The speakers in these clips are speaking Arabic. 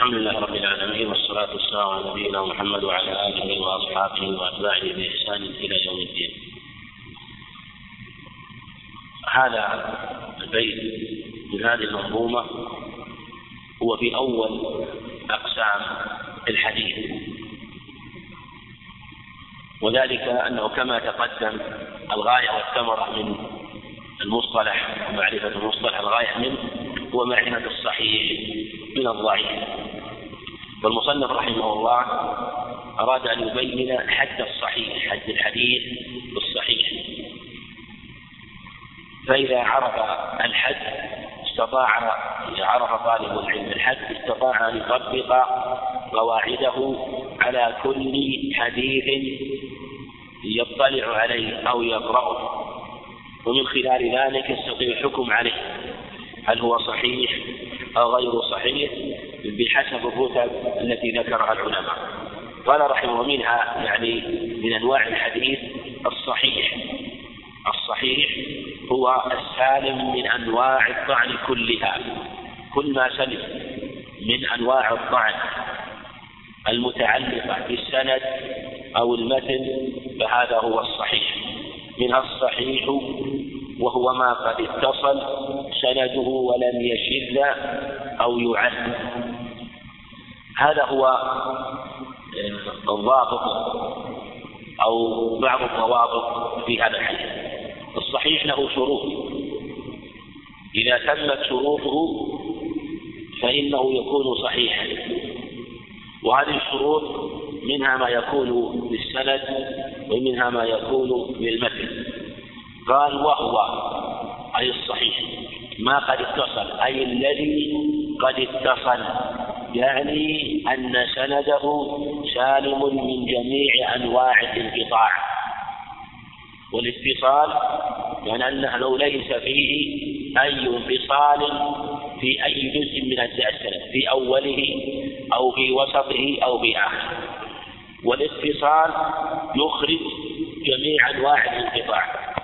الحمد لله رب العالمين، والصلاة والسلام على نبينا محمد وعلى آله وأصحابه وأتباعه بإحسان إلى يوم الدين. هذا البيت من هذه المنظومة هو في أول أقسام الحديث، وذلك أنه كما تقدم الغاية والثمرة من المصطلح ومعرفة المصطلح، الغاية منه هو معرفة الصحيح من الضعيف. والمصنف رحمه الله أراد أن يبين حد الصحيح، حد الحديث الصحيح. فإذا عرف الحد عرف طالب العلم الحد استطاع أن يطبق قواعده على كل حديث يطلع عليه أو يقرأه، ومن خلال ذلك يستطيع الحكم عليه هل هو صحيح أو غير صحيح بحسب الرتب التي ذكرها العلماء. قال رحمه منها يعني من أنواع الحديث الصحيح. الصحيح هو السالم من أنواع الطعن كلها، كل ما سلم من أنواع الطعن المتعلقة بالسند أو المتن فهذا هو الصحيح. منها الصحيح وهو ما قد اتصل سنده ولم يشذ أو يعد. هذا هو الضابط أو بعض الضوابط في هذا الحديث. الصحيح له شروط، إذا تمت شروطه فإنه يكون صحيحا، وهذه الشروط منها ما يكون بالسند ومنها ما يكون بالمتن. قال وهو أي الصحيح ما قد اتصل، أي الذي قد اتصل، يعني أن سنده سالم من جميع أنواع الانقطاع. والاتصال يعني أنه لو ليس فيه أي انفصال في أي جزء من أجزاء السند، في أوله أو في وسطه أو في آخره. والاتصال يخرج جميع أنواع الانقطاع،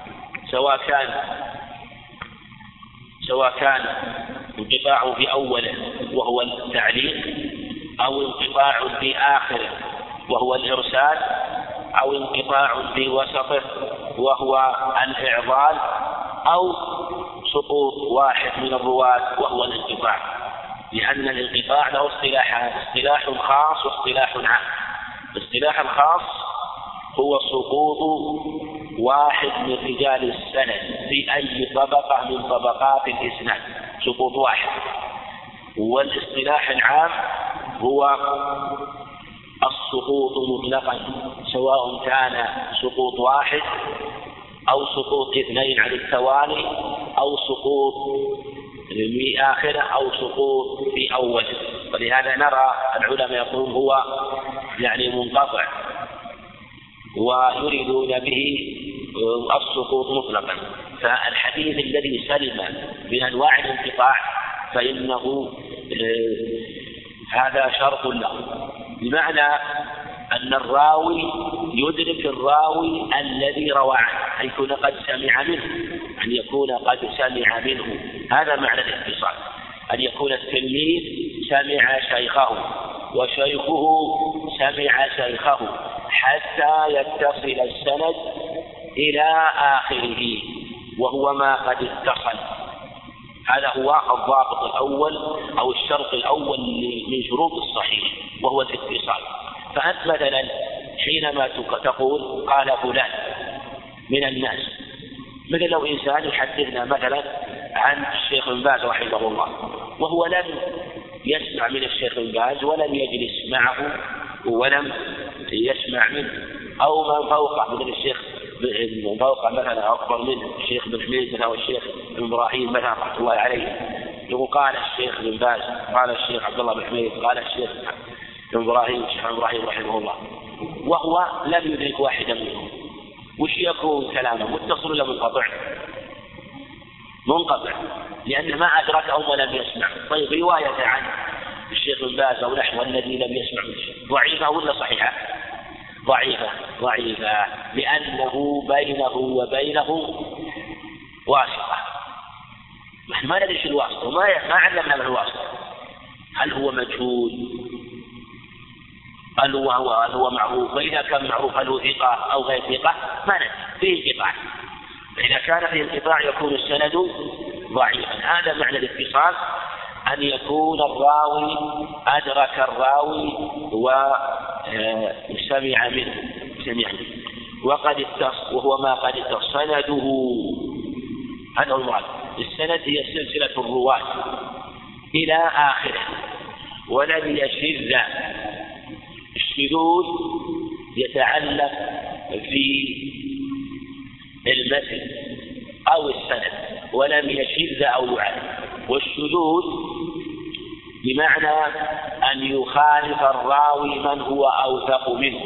سواء كان انقطاع في أوله وهو التعليق، أو انقطاع في آخره وهو الإرسال، أو انقطاع في وسطه وهو الإعضال، أو سقوط واحد من الرواة وهو الانقطاع. لأن الانقطاع له اصطلاحان، اصطلاح خاص واصطلاح عام. الاصطلاح الخاص هو سقوط واحد من رجال السند في أي طبقة من طبقات الإسناد، سقوط واحد. والاصطلاح العام هو السقوط مطلقا، سواء كان سقوط واحد أو سقوط اثنين على التوالي، أو سقوط في آخره أو سقوط في أوله. ولهذا نرى العلماء يقولون هو يعني منقطع، ويريدون به السقوط مطلقا. فالحديث الذي سلم من أنواع الانقطاع فإنه هذا شرط له، بمعنى أن الراوي يدرك الراوي الذي روى عنه، أن يكون قد سمع منه، أن يكون قد سمع منه. هذا معنى الاتصال، أن يكون التلميذ سمع شيخه وشيخه سمع شيخه حتى يتصل السند إلى آخره، وهو ما قد اتصل. هذا هو الضابط الأول أو الشرط الأول من شروط الصحيح، وهو الاتصال. فأنت مثلا حينما تقول قال فلان من الناس، مثل لو إنسان يحدثنا مثلا عن الشيخ بن باز رحمه الله، وهو لم يسمع من الشيخ بن باز ولم يجلس معه ولم يسمع منه، أو من فوقه مثل الشيخ من فوقه مثلا أكبر منه الشيخ بن حميد أو الشيخ بن إبراهيم مثلا رحمة الله عليه، يقول قال الشيخ بن باز، قال الشيخ عبد الله بن حميد، قال الشيخ بن إبراهيم، الشيخ بن إبراهيم رحمه الله، وهو لم يدرك واحدا منهم. وش يكون كلامه؟ متصل ولا منقطع؟ منقطع، لأنه ما أدركه ولم يسمع. طيب رواية عن الشيخ بن باز أو نحو الذي لم يسمع ضعيفة ولا صحيحة؟ ضعيفة، لأنه بينه وبينه واسطة. نحن ما ندري الواسطة وما علمنا الواسطة، هل هو مجهول؟ هل هو معروف؟ وإذا كان معروف هل هو ثقة أو غير ثقة؟ ما ندري، فيه انقطاع. فإذا كان فيه انقطاع يكون السند ضعيفا. هذا معنى الاتصال، أن يكون الراوي أدرك الراوي وسمع منه وهو ما قد سنده. هذا المراد. السند هي سلسلة الرواة إلى آخره ولم يشذ. الشذوذ يتعلق في المتن أو السند ولم يشذ أو يعد. والشذوذ بمعنى أن يخالف الراوي من هو أوثق منه،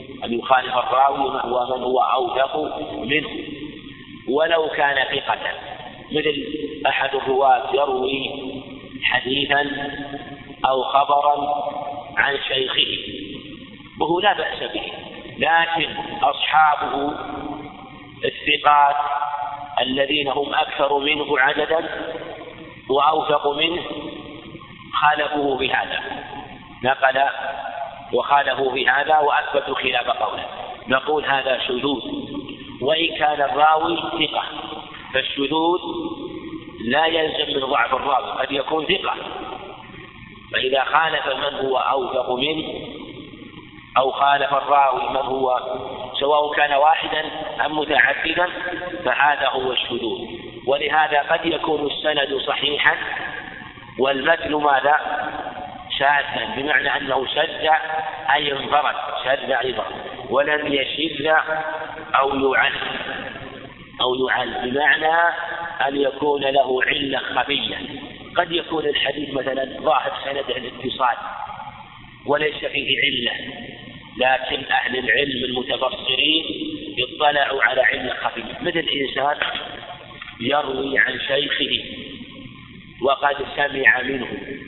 ولو كان ثقة. مثل أحد الرواة يروي حديثا أو خبرا عن شيخه وهو لا بأس به، لكن أصحابه الثقات الذين هم أكثر منه عددا وأوثق منه خالفوه بهذا، نقل وخالفوا بهذا وأثبتوا خلاف قوله، نقول هذا شذوذ. وإن كان الراوي ثقة فالشذوذ لا يلزم من ضعف الراوي، قد يكون ثقة، فإذا خالف من هو أوثق منه أو خالف الراوي من هو سواء كان واحدا أم متعددا فهذا هو الشذوذ. ولهذا قد يكون السند صحيحا والمتن ماذا؟ شاذا، بمعنى أنه شذ أي انفرد، شذ أيضا ولم يشذ أو يعل، بمعنى أن يكون له علة خفية. قد يكون الحديث مثلا ظاهر سند الاتصال وليس فيه علة، لكن أهل العلم المتبصرين اطلعوا على علة خفية، مثل إنسان يروي عن شيخه وقد سمع منه.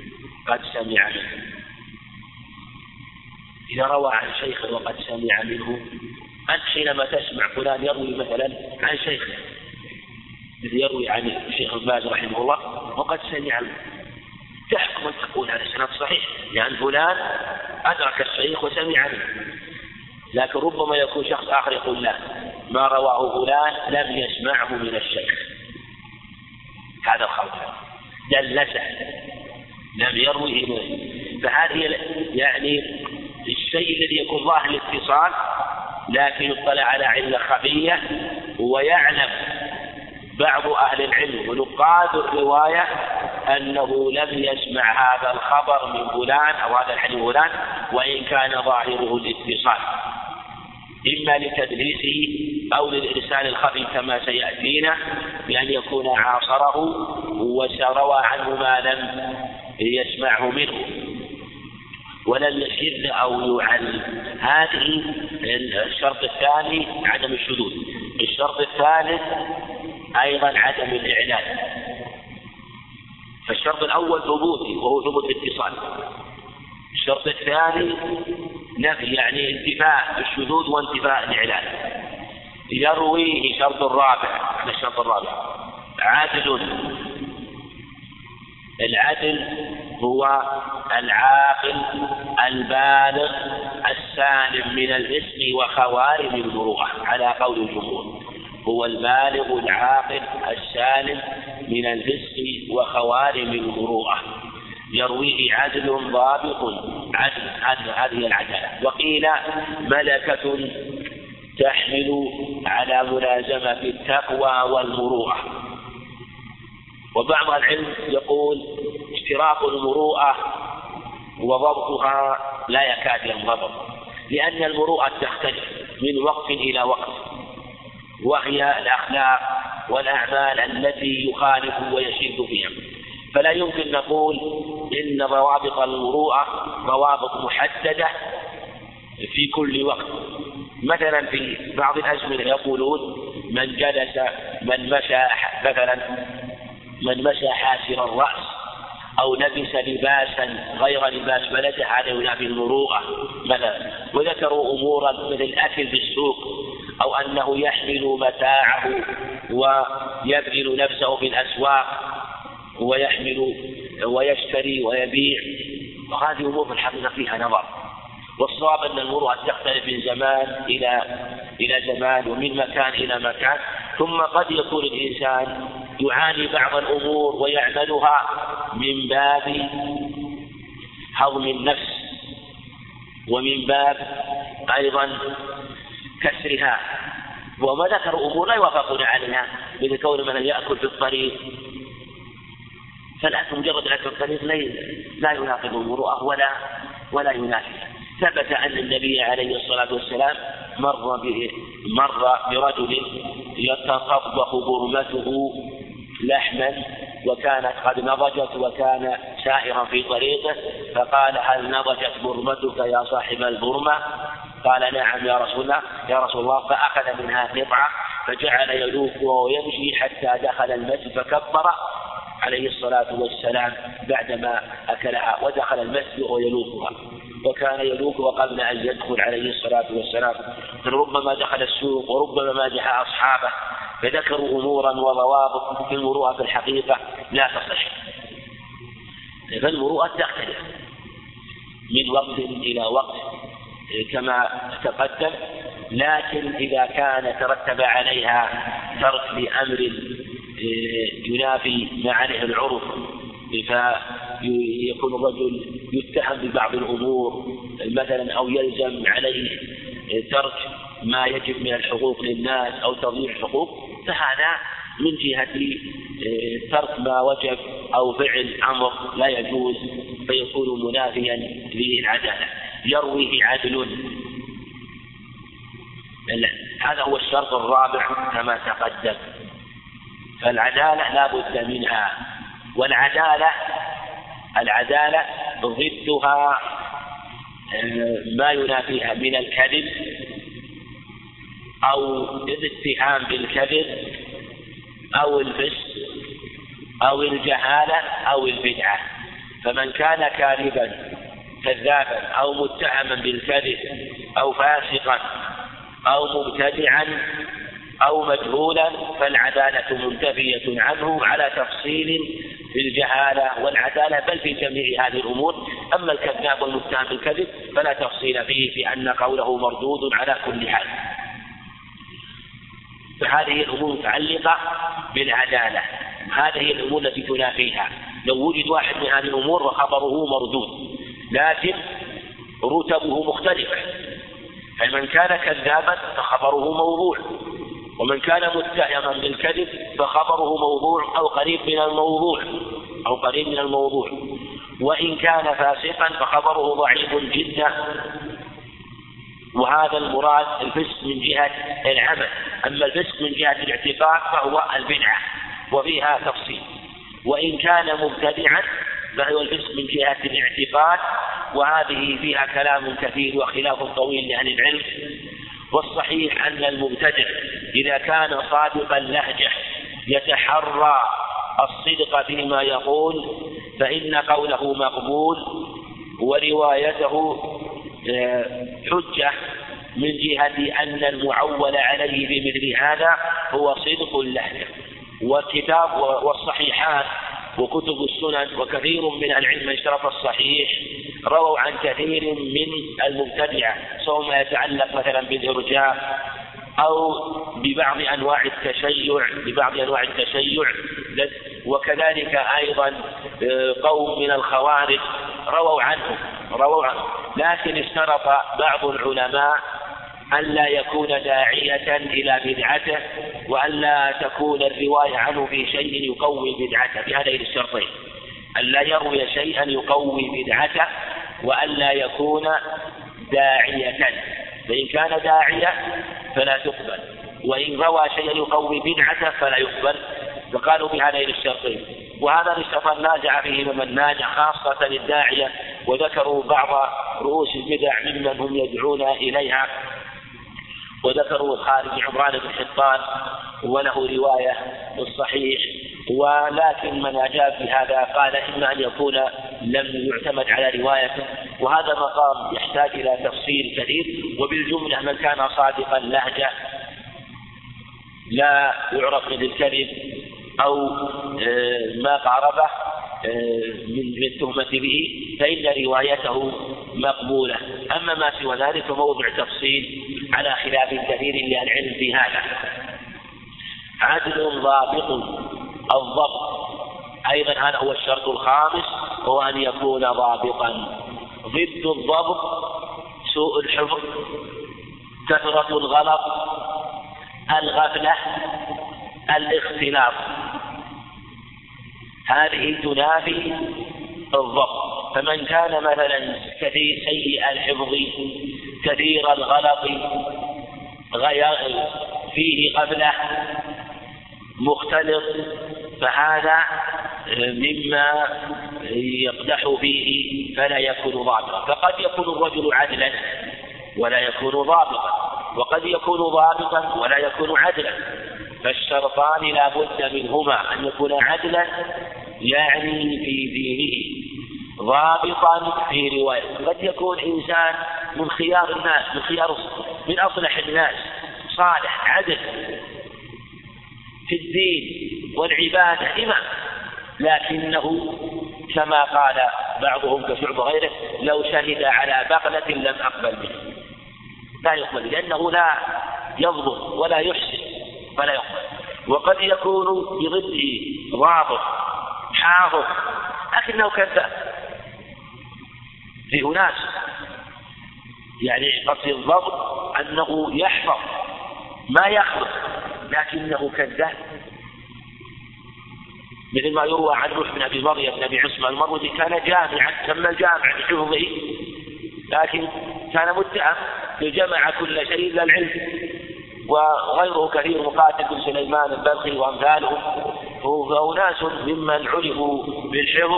إذا روى عن شيخ وقد سمع منه، أنت حينما تسمع فلان يروي مثلا عن شيخه، مثل يروي عن الشيخ ابن باز رحمه الله وقد سمع منه، تحكم أن تقول هذا سند صحيح لأن فلان أدرك الشيخ وسمع منه. لكن ربما يكون شخص آخر يقول لا، ما رواه فلان لم يسمعه من الشيخ، هذا الخلط دلسه لم يرويه منه. فهذه يعني الشيء الذي يكون ظاهر الاتصال لكن يطلع على علة خفية، ويعلم بعض أهل العلم ونقاد الرواية أنه لم يسمع هذا الخبر من فلان أو هذا الحديث فلان، وإن كان ظاهره الاتصال إما لتدليسه أو للإرسال الخفي كما سيأتينا، بأن يكون عاصره وروى عنه ما لم يسمعه منه ولم يشذ أو يعل. هذه الشرط الثاني عدم الشذوذ. الشرط الثالث أيضا عدم الإعلان. فالشرط الأول ثبوتي وهو ثبوت الاتصال. الشرط الثاني نفي، يعني انتفاء الشذوذ وانتفاء الإعلان. يرويه شرط الرابع. الشرط الرابع عدل. العدل هو العاقل البالغ السالم من الإثم وخوارم المروءة على قول الجمهور. هو البالغ العاقل السالم من الإثم وخوارم المروءة، يرويه عدل ضابط. عدل هذه العدالة. وقيل ملكة تحمل على ملازمة التقوى والمروءة. وبعض العلم يقول اشتراط المروءة وضبطها لا يكاد ينضبط، لأن المروءة تختلف من وقت إلى وقت، وهي الأخلاق والأعمال التي يخالف ويشد فيها. فلا يمكن نقول إن ضوابط المروءة ضوابط محددة في كل وقت. مثلا في بعض الأزمنة يقولون من مشى حاسر الرأس أو لبس لباسا غير لباس بلده هذا ينافي المروءة مثلا. وذكروا أمورا مثل الأكل في السوق، أو أنه يحمل متاعه ويبذل نفسه في الأسواق ويحمل ويشتري ويبيع، وهذه أمور في الحقيقة فيها نظر. والصواب أن المروءة تختلف من زمان إلى زمان ومن مكان إلى مكان. ثم قد يكون الإنسان يعاني بعض الأمور ويعملها من باب هضم النفس ومن باب أيضا كسرها، وما ذكر أمور لا يوافقون عليها، مثل كون من يأكل في الطريق، فالأكل مجرد أكل في الطريق لا يناقض المروءة ولا ينافيها. ثبت أن النبي عليه الصلاة والسلام مر برجل يتطبخ برمته لحما وكانت قد نضجت وكان سائرا في طريقه، فقال: هل نضجت برمتك يا صاحب البرمة؟ قال: نعم يا رسول الله. فأخذ منها قطعة فجعل يلوكها ويمشي حتى دخل المسجد فكبر عليه الصلاة والسلام بعدما أكلها، ودخل المسجد ويلوكها، وكان يلوكها قبل أن يدخل عليه الصلاة والسلام. ربما دخل السوق وربما مازح أصحابه، فذكروا أمورا وضوابط في المروءة في الحقيقة لا تصح. فالمروءة تختلف من وقت إلى وقت كما تقدم، لكن إذا كان ترتب عليها ترك لأمر ينافي ما عليه العرف، فيكون الرجل يتهم ببعض الأمور مثلا، أو يلزم عليه ترك ما يجب من الحقوق للناس أو تضييع الحقوق، فهذا من جهة ترك ما وجب أو فعل أمر لا يجوز، فيكون منافيا للعدالة. يرويه عدل، هذا هو الشرط الرابع كما تقدم. فالعدالة لا بد منها، والعدالة ضدها ما ينافيها من الكذب أو الاتهام بالكذب أو الفسق أو الجهالة أو البدعة. فمن كان كذابا أو متهما بالكذب أو فاسقا أو مبتدعا أو مجهولا فالعدالة منتفية عنه على تفصيل في الجهالة والعدالة، بل في جميع هذه الأمور. أما الكذاب والمتهم بالكذب فلا تفصيل فيه، بأن قوله مردود على كل حال. فهذه الأمور متعلقة بالعدالة، هذه الأمور التي تنافيها. لو وجد واحد من هذه الأمور وخبره مردود، لكن رتبه مختلفة، فمن كان كذابا فخبره موضوع، ومن كان متهما بالكذب فخبره موضوع أو قريب من الموضوع، وإن كان فاسقا فخبره ضعيف جدا. وهذا المراد الفسق من جهة العمل. أما الفسق من جهة الاعتقاد فهو البدعة وفيها تفصيل. وإن كان مبتدعا فهو الفسق من جهة الاعتقاد، وهذه فيها كلام كثير وخلاف طويل لأهل العلم. والصحيح أن المبتدع إذا كان صادق اللهجة يتحرى الصدق فيما يقول فإن قوله مقبول، وروايته حجة من جهة أن المعول عليه بمثل هذا هو صدق اللهجة. والكتاب والصحيحات وكتب السنن وكثير من العلم اشترط الصحيح رووا عن كثير من المبتدعة، سواء ما يتعلق مثلا بالإرجاء أو ببعض أنواع التشيع، وكذلك أيضا قوم من الخوارج رووا عنه، لكن اشترط بعض العلماء ألا يكون داعية إلى بدعته، وألا تكون الرواية عنه في شيء يقوي بدعته، بهذين الشرطين: ألا يروي شيئا يقوي بدعته، وألا يكون داعية. فإن كان داعية فلا تقبل، وإن روى شيئا يقوي بدعته فلا يقبل. فقالوا بهذين الشرطين، وهذا الشرط النازع فيه من نازع خاصة الداعية، وذكروا بعض رؤوس البدع ممن هم يدعون إليها، وذكروا خالد بن عمران بن حطان وله رواية بالصحيح. ولكن من أجاب بهذا قال إما أن يكون لم يعتمد على روايته، وهذا مقام يحتاج إلى تفصيل كثير. وبالجملة من كان صادقا لهجة لا يعرف بالكذب أو ما قاربه من التهمة به فإن روايته مقبولة. أما ما سوى ذلك فموضع تفصيل على خلاف كثير للعلم في هذا. عدل ضابط الضبط أيضا هذا هو الشرط الخامس، هو أن يكون ضابطا. ضد الضبط سوء الحفظ، كثرة الغلط، الغفلة، الاختلاط، هذه تنافي الضبط. فمن كان مثلا سيء الحفظ كثير الغلط فيه غفلة مختلط فهذا مما يقدح فيه فلا يكون ضابطا. فقد يكون الرجل عدلا ولا يكون ضابطا، وقد يكون ضابطا ولا يكون عدلا. فالشرطان لا بد منهما، أن يكون عدلا يعني في دينه، ضابطا في روايته. قد يكون إنسان من خيار الناس، من أصلح الناس، صالح عدل في الدين والعبادة إمام، لكنه كما قال بعضهم كشعب غيره لو شهد على بغلة لم أقبل منه، لا يقبل لأنه لا يضبط ولا يحسن فلا يقبل. وقد يكون بضده ضابط حافظ لكنه كذاب. في أناس يعني قصد الضبط أنه يحفظ ما يخلق لكنه كذاب، مثل ما يروى عن نوح بن أبي مريم بن أبي عصمة المروزي كان جامعا، تم الجامع بحفظه لكن كان متهم جمع كل شيء إلا العلم. وغيره كثير، مقاتل بن سليمان البلخي وأمثالهم، فأناس ممن عرفوا بالحفظ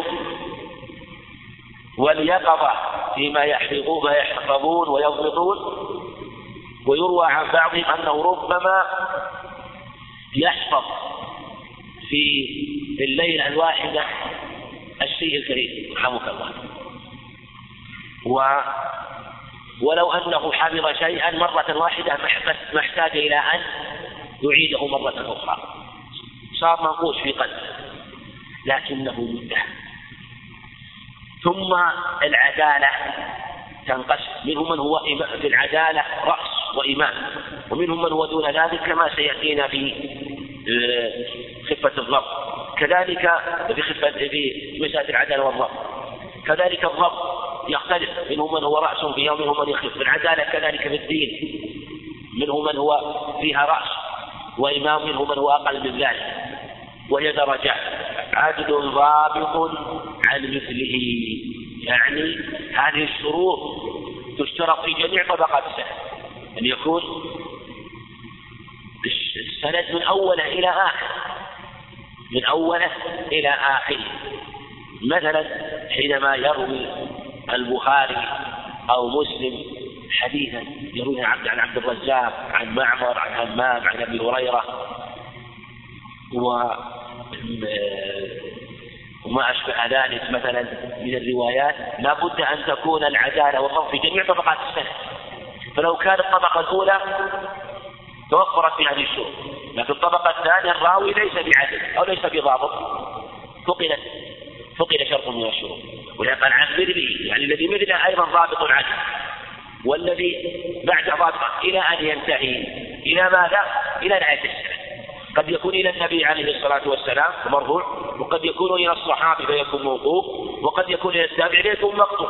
واليقظة فيما يحفظون ويضبطون. ويروى عن بعضهم أنه ربما يحفظ في الليلة الواحدة الشيء الكريم رحمك الله، ولو أنه حفظ شيئا مرة واحدة ما احتاج إلى أن يعيده مرة أخرى، صار منقوش في قلبه لكنه متهم. ثم العدالة تنقسم، منهم من هو في العدالة رأس وإمام، ومنهم من هو دون ذلك كما سيأتينا في خفة الضبط، كذلك في مسألة العدالة والضبط. كذلك الضبط يختلف، منهم من هو رأس فيها ومنهم من يخف. العدالة كذلك في الدين منهم من هو فيها رأس وإمام، منهم من هو أقل من ذلك، وهي درجات. عدل ضابط عن مثله، يعني هذه الشروط تشترط في جميع طبقات السند، أن يكون السند من أوله إلى آخر، من أوله إلى آخره. مثلا حينما يروي البخاري أو مسلم حديثا يرويه عن عبد الرزاق عن معمر عن همام عن أبي هريرة وما أشبه ذلك مثلا من الروايات، لا بد أن تكون العدالة والضبط في جميع طبقات السند. فلو كانت الطبقة الأولى توفرت في هذه الشروط، لكن الطبقة الثانية الراوي ليس بعدل أو ليس بضابط، فقد شرط من الشروط. ولقد عن مثله، يعني الذي مثله أيضا ضابط العدل، والذي بعد ضابط إلى أن ينتهي إلى ماذا؟ إلى نهاية السنة. قد يكون إلى النبي عليه الصلاة والسلام مرفوع، وقد يكون إلى الصحابي فيكون موقوف، وقد يكون إلى التابع فيكون مقطوع،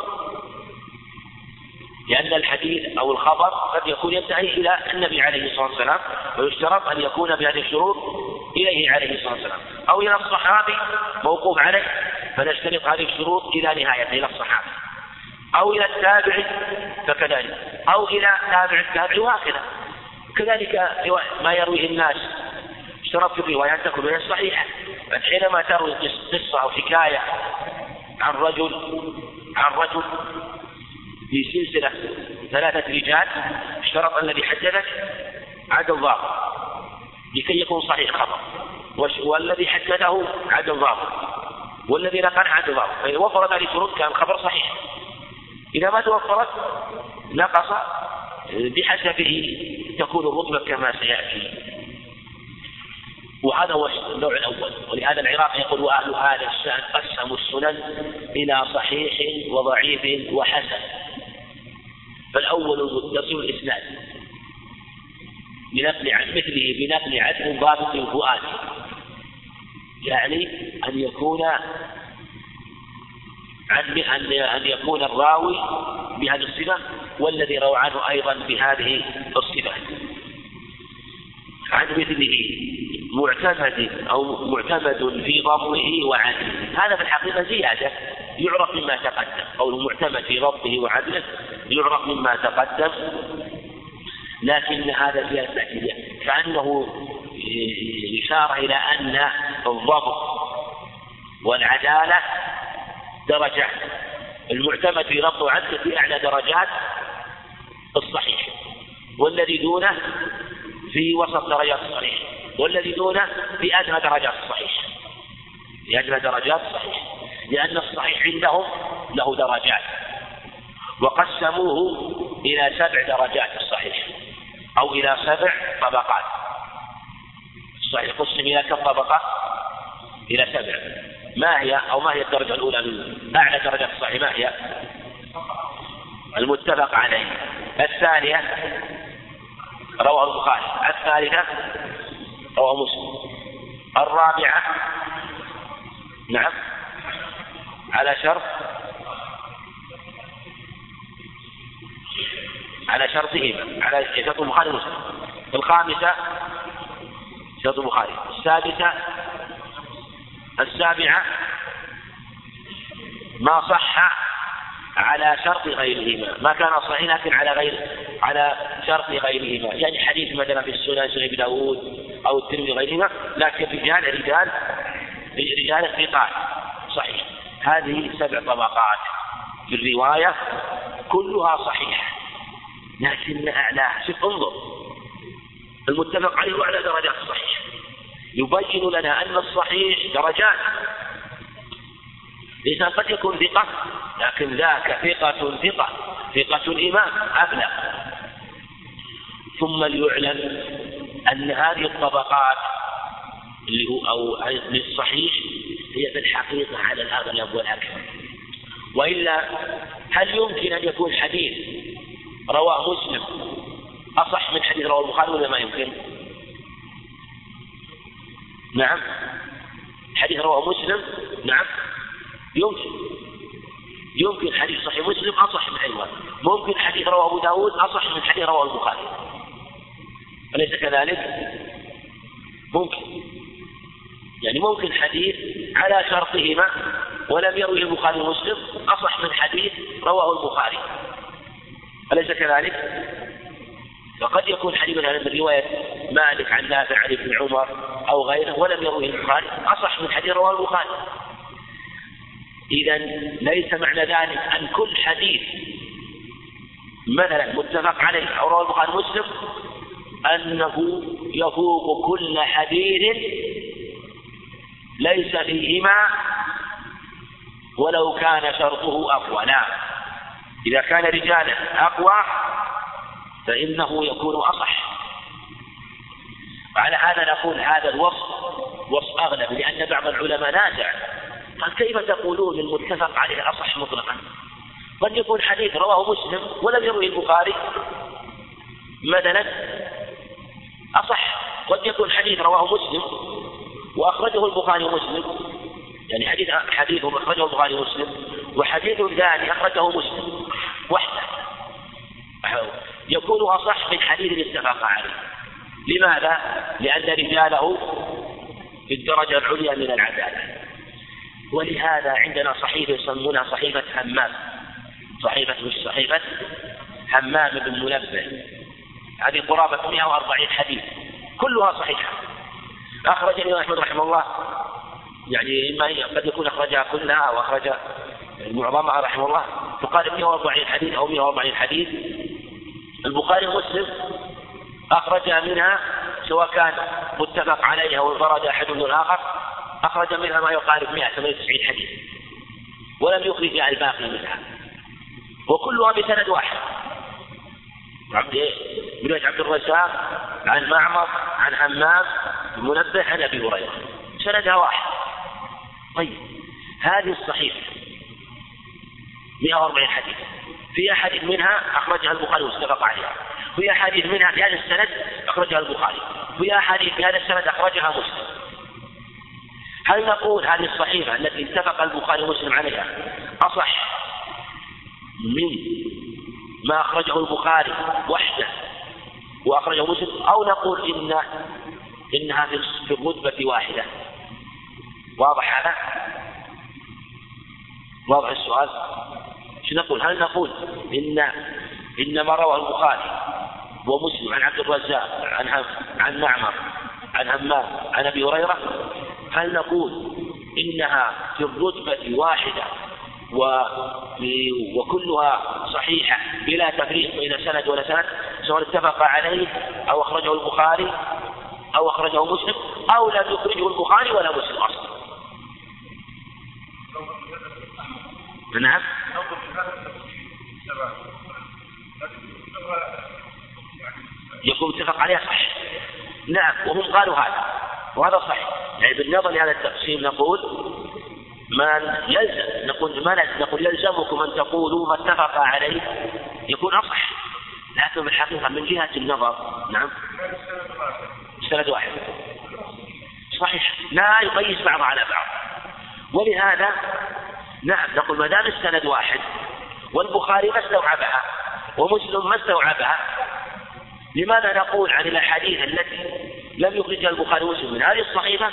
لأن الحديث أو الخبر قد يكون ينتهي إلى النبي عليه الصلاة والسلام، ويشترط أن يكون بهذه الشروط إليه عليه الصلاة والسلام، أو إلى الصحابي موقوف عليه فنشترط هذه الشروط إلى نهايته إلى الصحابي، أو إلى التابع فكذلك، أو إلى تابع التابع وهكذا. كذلك ما يرويه الناس اشترط في الروايات تكون هي صحيحة. حينما تروي قصة أو حكاية عن رجل في سلسلة 3 رجال، اشترط الذي حدثك عدل ضابط لكي يكون صحيح خبر، والذي حدثه عدل ضابط، والذي نقل عدل ضابط. فإذا وفرت هذه الشروط كان الخبر صحيح. إذا ما توفرت نقص بحسبه تكون الرتبة كما سيأتي. وهذا هو النوع الأول. ولهذا العراقي يقول: وأهل هذا الشأن قسموا السنن إلى صحيح وضعيف وحسن. فالأول يصل الإسناد بنقل عن مثله بنقل عدل ضابط فؤاد، يعني أن يكون الراوي بهذه الصفة والذي روى عنه أيضا بهذه الصفة، عن مثله معتمد في ضبطه وعدله. هذا في الحقيقة زيادة يعرف مما تقدم، قوله معتمد في ضبطه وعدله يعرف مما تقدم، لكن هذا زيادة كأنه إشارة إلى أن الضبط والعدالة درجات، المعتمد في ضبطه وعدله في أعلى درجات الصحيح، والذي دونه في وسط درجات الصحيح، والذي دونه في أدنى درجات الصحيح، لأن الصحيح عندهم له درجات، وقسموه إلى 7 درجات الصحيح، أو إلى 7 طبقات. الصحيح قسم إلى كم طبقة؟ إلى 7. ما هي الدرجة الأولى من أعلى درجات الصحيح؟ ما هي؟ المتفق عليه. الثانية رواه البخاري. الثالثة رواه مسلم. الرابعة على شرطهما، على شرط البخاري ومسلم. الخامسة شرط البخاري. السادسة السابعة ما صح على شرط غيرهما، ما كان صحيح لكن على شرط غيرهما، يعني حديث مثلا في السنن ابن داود أو الترمذي غيرهما، لكن رجال الثقات صحيح. هذه 7 طبقات في الرواية كلها صحيحة، لكن أعلاها. شوف انظر، المتفق عليه أعلى درجات الصحيح، يبين لنا أن الصحيح درجات. الإنسان قد يكون ثقة، لكن ذاك ثقة إمام أبلغ. ثم ليعلم أن هذه الطبقات للصحيح هي في الحقيقة على الأغلب والأكثر. وإلا هل يمكن أن يكون حديث رواه مسلم أصح من حديث رواه البخاري ولا ما يمكن؟ نعم، حديث رواه مسلم يمكن حديث صحيح مسلم أصح من حديث، ممكن حديث رواه أبو داود أصح من حديث رواه البخاري، أليس كذلك؟ ممكن حديث على شرطهما ولم يروه البخاري ومسلم أصح من حديث رواه البخاري، أليس كذلك؟ فقد يكون حديث من رواية مالك عن نافع عن ابن عمر أو غيره ولم يروه البخاري أصح من حديث رواه البخاري. إذن ليس معنى ذلك أن كل حديث مثلا متفق عليه أو رواه البخاري ومسلم أنه يفوق كل حديث ليس فيهما ولو كان شرطه أقوى. لا، إذا كان رجالا أقوى فإنه يكون أصح. وعلى هذا نقول هذا الوصف أغلب، لأن بعض العلماء نازع قال: كيف تقولون المتفق عليه أصح مطلقا؟ قد يكون حديث رواه مسلم ولم يروه البخاري مثلا أصح، قد يكون حديث رواه مسلم وأخرجه البخاري ومسلم، يعني حديث أخرجه البخاري ومسلم، وحديث ثاني أخرجه مسلم وحده، يكون أصح من حديث اتفق عليه. لماذا؟ لأن رجاله في الدرجة العليا من العدالة. ولهذا عندنا صحيفة يسمونها صحيفة همام، صحيفة همام بن منبه، هذه قرابة 140 حديث كلها صحيحة. أخرج الإمام أحمد رحمه الله، يعني إما قد يكون أخرجها كلها وأخرج معظمها رحمه الله، تقارب 140 حديث أو 140 حديث. البخاري ومسلم أخرج منها سواء كان متفق عليها وانفرد أحد من الآخر، أخرج منها ما يقارب 198 حديث، ولم يخرج الباقي منها، وكلها بسند واحد. بن عبد الرزاق عن معمر عن همام المنبه عن أبي هريرة سندها واحد. طيب هذه الصحيح 140 حديث، في أحاديث منها أخرجها البخاري واتفق عليها، في أحاديث منها في هذا السند أخرجها البخاري، في أحاديث في هذا السند أخرجها مسلم. هل نقول هذه الصحيحة التي اتفق البخاري ومسلم عليها أصح من ما أخرجه البخاري وحده وأخرجه مسلم، أو نقول إنها في الرتبة واحدة؟ واضح هذا؟ واضح السؤال؟ شو نقول؟ هل نقول إن ما رواه البخاري ومسلم عن عبد الرزاق عن معمر عن همام عن أبي هريرة، هل نقول إنها في الرتبة واحدة وكلها صحيحة بلا تفريق بين سند ولا سند، سواء اتفق عليه أو أخرجه البخاري أو أخرجه مسلم أو لم يخرجه البخاري ولا مسلم أصلا؟ نعم. يكون اتفق عليه صح. نعم، وهم قالوا هذا وهذا صحيح. يعني بالنظر لهذا التقسيم نقول ما يلزم، نقول يلزمكم أن تقولوا ما اتفق عليه يكون أصح، لكن بالحقيقة من جهة النظر نعم سند واحد صحيح لا يقيس بعض على بعض. ولهذا نعم نقول ما دام السند واحد والبخاري ما استوعبها ومسلم ما استوعبها، لماذا نقول عن الأحاديث التي لم يخرجها البخاري ومسلم من هذه الصحيفة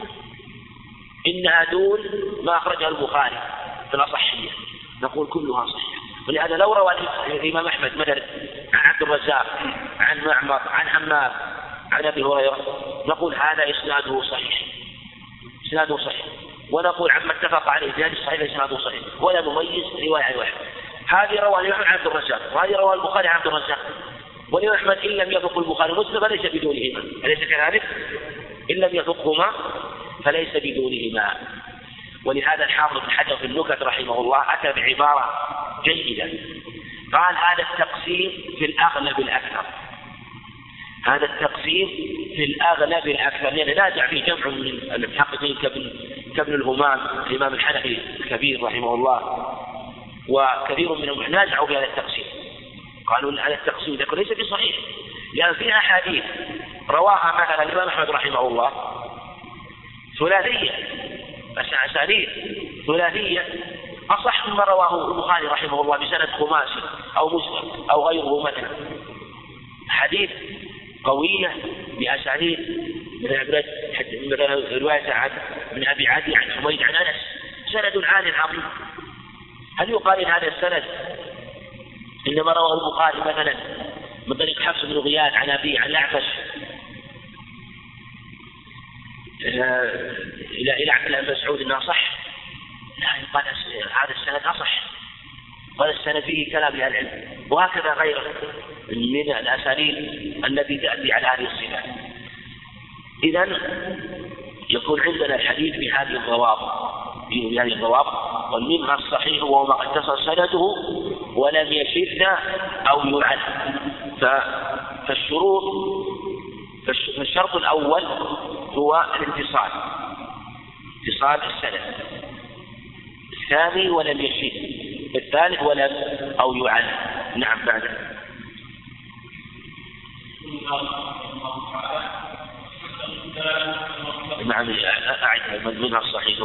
إنها دون ما أخرجها البخاري في الأصحية؟ نقول كلها صحيحة. ولهذا لو روى الإمام أحمد مثلا عن عبد الرزاق عن معمر عن همام عن أبي هريرة نقول هذا إسناده صحيح، إسناده صحيح، ونقول عما اتفق عليه في هذه الصحيفة إسناده صحيح، ولا نميز رواية عن واحد. هذه روى الإمام عن عبد الرزاق وهذه روى البخاري عن عبد الرزاق، والإمام أحمد إن لم يفق البخاري ومسلم فليس بدونهما، أليس كذلك؟ إن لم يفقهما فليس بدونهما. ولهذا الحافظ بن حجر في النكت رحمه الله أتى بعبارة جيدة، قال هذا التقسيم في الأغلب الأكثر، هذا التقسيم في الأغلب الأكثر، لأن نازع فيه جمع من المحققين كابن الهمام الإمام الحنفي الكبير رحمه الله وكثير منهم نازعوا في هذا التقسيم، قالوا هذا التقسيم ذكر ليس بصحيح، لأن فيها أحاديث رواها مثلا الإمام أحمد رحمه الله ثلاثية، أسانيد ثلاثية أصح مما رواه البخاري رحمه الله بسند خماسي أو مسلم أو غيره، حديث قوية بأسانيد مثلا رواية عن من أبي عدي عن حميد عن أنس سند عال عظيم. هل يقال إن هذا السند إنما رواه البخاري مثلا من طريق حفص بن غياث عن أبي عن الأعمش إلى عبد الله بن مسعود إنها صح؟ لا، يقال هذا السند أصح، وهذا السند فيه كلام أهل العلم، وهكذا غيره من الأسانيد التي تأتي على هذه الصفات. إذن يكون عندنا الحديث بهذه الضوابط، ومنها الصحيح وهو ما اتصل سنده ولم يشذ أو يعل. فالشرط الأول هو الاتصال، اتصال السند، الثاني ولم يشذ، الثالث ولم أو يعل. نعم بعد نعم أعد منها الصحيح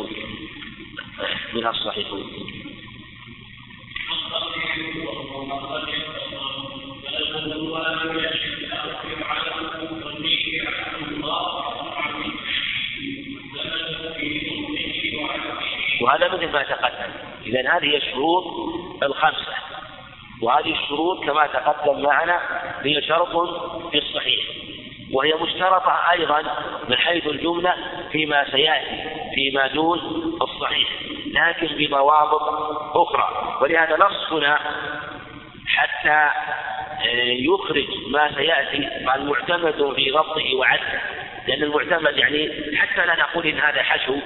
وهذا مثل ما تقدم. إذن هذه الشروط الخمسة، وهذه الشروط كما تقدم معنا هي شرط في الصحيح، وهي مشترطة أيضا من حيث الجملة فيما سيأتي فيما دون الصحيح، لكن بضوابط أخرى. ولهذا نصنا حتى يخرج ما سيأتي المعتمد في ضبطه وعده، لأن المعتمد يعني حتى لا نقول إن هذا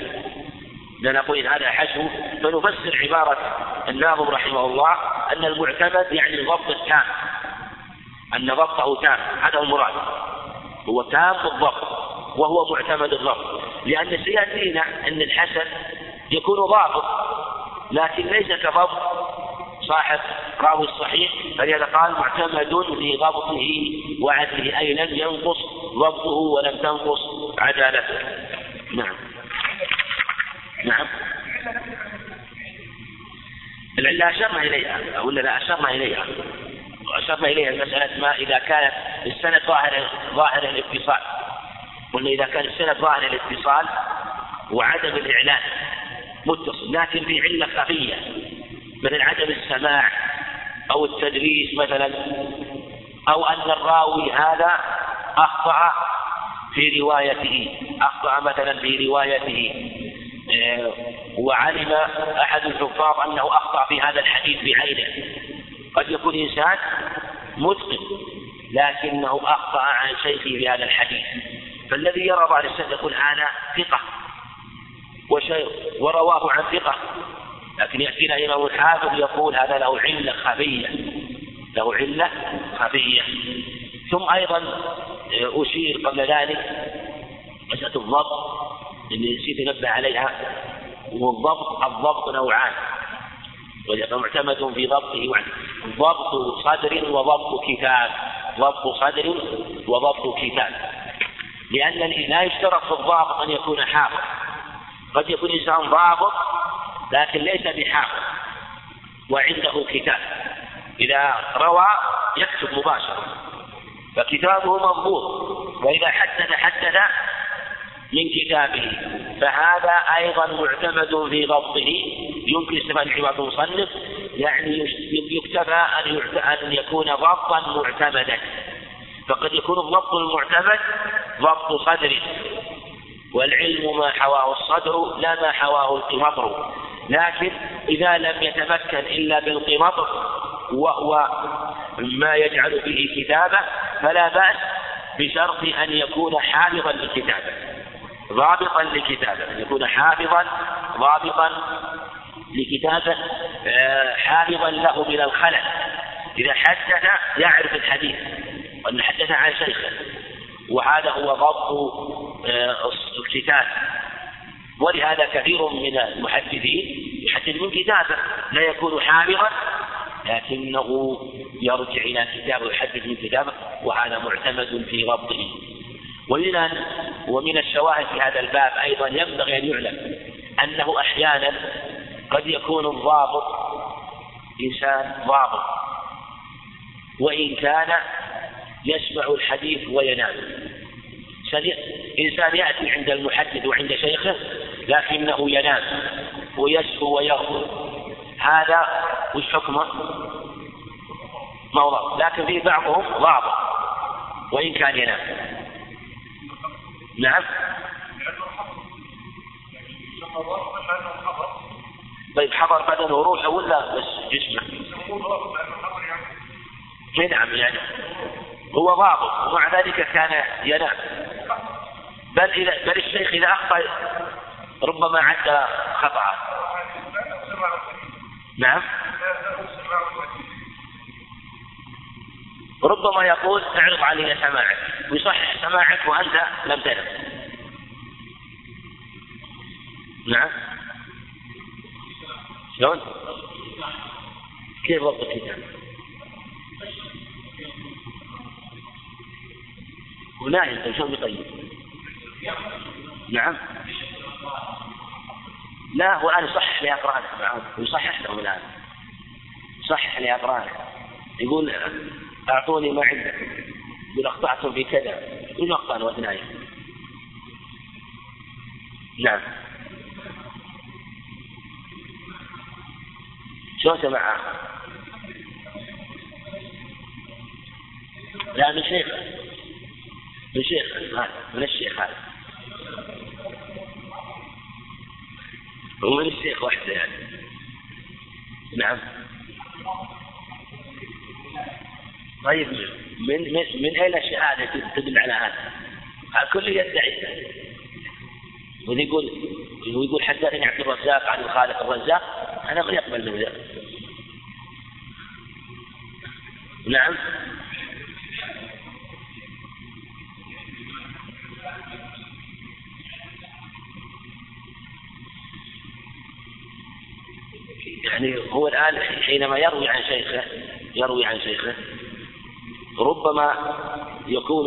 حشو، فنفسر عبارة الناظم رحمه الله أن المعتمد يعني الضبط التام، أن ضبطه تام، هذا المراد، هو تام الضبط وهو معتمد الضبط، لأن سيأتينا أن الحسن يكون ضابط لكن ليس كضبط صاحب راوي الصحيح، فلذا قال معتمد في ضبطه وعدله، أي لم ينقص ضبطه ولم تنقص عدالته. نعم. نعم. العلة أشرنا إليها ولا لا أشرنا إليها؟ أشرنا إليها المسألة ما إذا كانت السند ظاهر الاتصال، قلنا إذا كان السند ظاهر الاتصال وعدم الإعلان متصل، لكن في علة خفية مثل عدم السماع أو التدريس مثلا، أو أن الراوي هذا أخطأ في روايته، أخطأ مثلا في روايته وعلم أحد الحفاظ أنه أخطأ في هذا الحديث بعينه. قد يكون إنسان متقن لكنه أخطأ عن شيخه في هذا الحديث، فالذي يرى بعد السنة يقول هذا ثقة ورواه عن ثقة، لكن يأتينا إمام الحافظ يقول هذا له علة خفية، له علة خفية. ثم أيضا أشير قبل ذلك مسألة الضبط اللي نسيت أنبه عليها، والضبط نوعان ومعتمد في ضبطه ضبط صدر وضبط كتاب، ضبط صدر وضبط كتاب، لأن لا يشترط في الضابط أن يكون حافظ، قد يكون إنسان ضابط لكن ليس بحافظ وعنده كتاب، إذا روى يكتب مباشرة فكتابه مضبوط، وإذا حدث من كتابه، فهذا أيضا معتمد في ضبطه. يمكن استفادة عبارة المصنف يعني يكتفى أن يكون ضبطا معتمدا، فقد يكون الضبط المعتمد ضبط صدر، والعلم ما حواه الصدر لا ما حواه القمطر، لكن إذا لم يتمكن إلا بالقمطر وهو ما يجعل به كتابه فلا بأس، بشرط أن يكون حافظا لكتابه ضابطا لكتابه، أن يكون حافظا ضابطا لكتابه حافظا له من الخلل. إذا حدث يعرف الحديث وأن حدث عن شيخه، وهذا هو ضبط الكتاب. ولهذا كثير من المحدثين يحدث من كتابه لا يكون حافظا لكنه يرجع إلى كتابه ويحدث من كتابه، وهذا معتمد في ضبطه. ومن الشواهد في هذا الباب أيضا ينبغي أن يعلم أنه أحيانا قد يكون الضابط إنسان ضابط وإن كان يسمع الحديث وينام. إنسان يأتي عند المحدث وعند شيخه لكنه ينام ويسهو ويغفل، هذا وش حكمه؟ موضوع، لكن في بعضهم ضابط وإن كان ينام. نعم. طيب حضر بدنه وروحه ولا بس جسمه؟ نعم، يعني هو ضابط ومع ذلك كان ينام، بل الشيخ إذا أخطأ ربما عد خطأ. نعم. ربما يقول اعرض علي سماعك ويصحح سماعك وأنت لم تنم. نعم. شلون؟ كيف ضبط الكتاب؟ ونايم شلون يطيب؟ نعم. لا هو الآن يصحح لأقرانه، ويصحح لهم الآن، يصحح لأقرانه، يقول أعطوني ما عندك، يقول أخطأتم في كذا، يقول أخطأ وأثنائي. نعم. شو سمعها؟ لا من شيخ هذا، من الشيخ هذا، ومن الشيخ وحده يعني. نعم. طيب من أين الشهادة تدل على هذا؟ الكل يدعي، ويقول حدثني عبد الرزاق عن الخالق الرزاق، أنا ما يقبل من ذلك. نعم. يعني هو الآن حينما يروي عن شيخه ربما يكون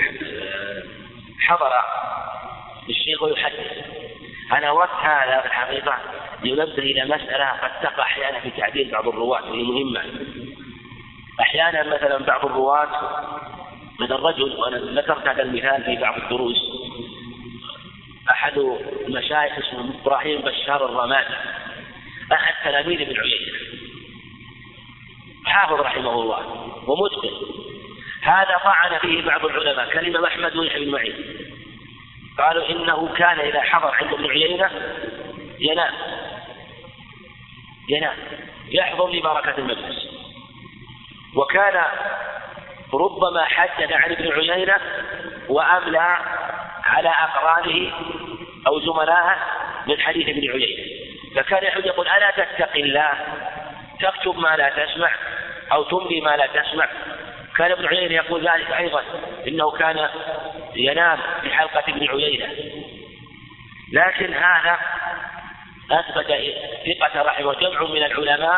حضر الشيخ ويحدث. أنا أردت هذا في الحقيقة ينبه إلى مسألة قد تقع أحيانا في تعديل بعض الرواة وهي مهمة. أحيانا مثلا بعض الرواة من الرجل، وأنا ذكرت هذا المثال في بعض الدروس، أحد المشايخ اسمه إبراهيم بشار الرمادي أحد تلاميذ ابن عيينة، حافظ رحمه الله ومتقن. هذا طعن فيه بعض العلماء كالإمام أحمد ويحيى بن معين، قالوا إنه كان إذا حضر عند ابن عيينة ينام يحضر لبركة المجلس، وكان ربما حدث عن ابن عيينة وأملى على أقرانه أو زملائه من حديث ابن عيينة، فكان يحب يقول ألا تتقي الله تكتب ما لا تسمع أو تملي ما لا تسمع. كان ابن عيينة يقول ذلك أيضا، إنه كان ينام في حلقة ابن عيينة. لكن هذا أثبت ثقة رحمه جمع من العلماء،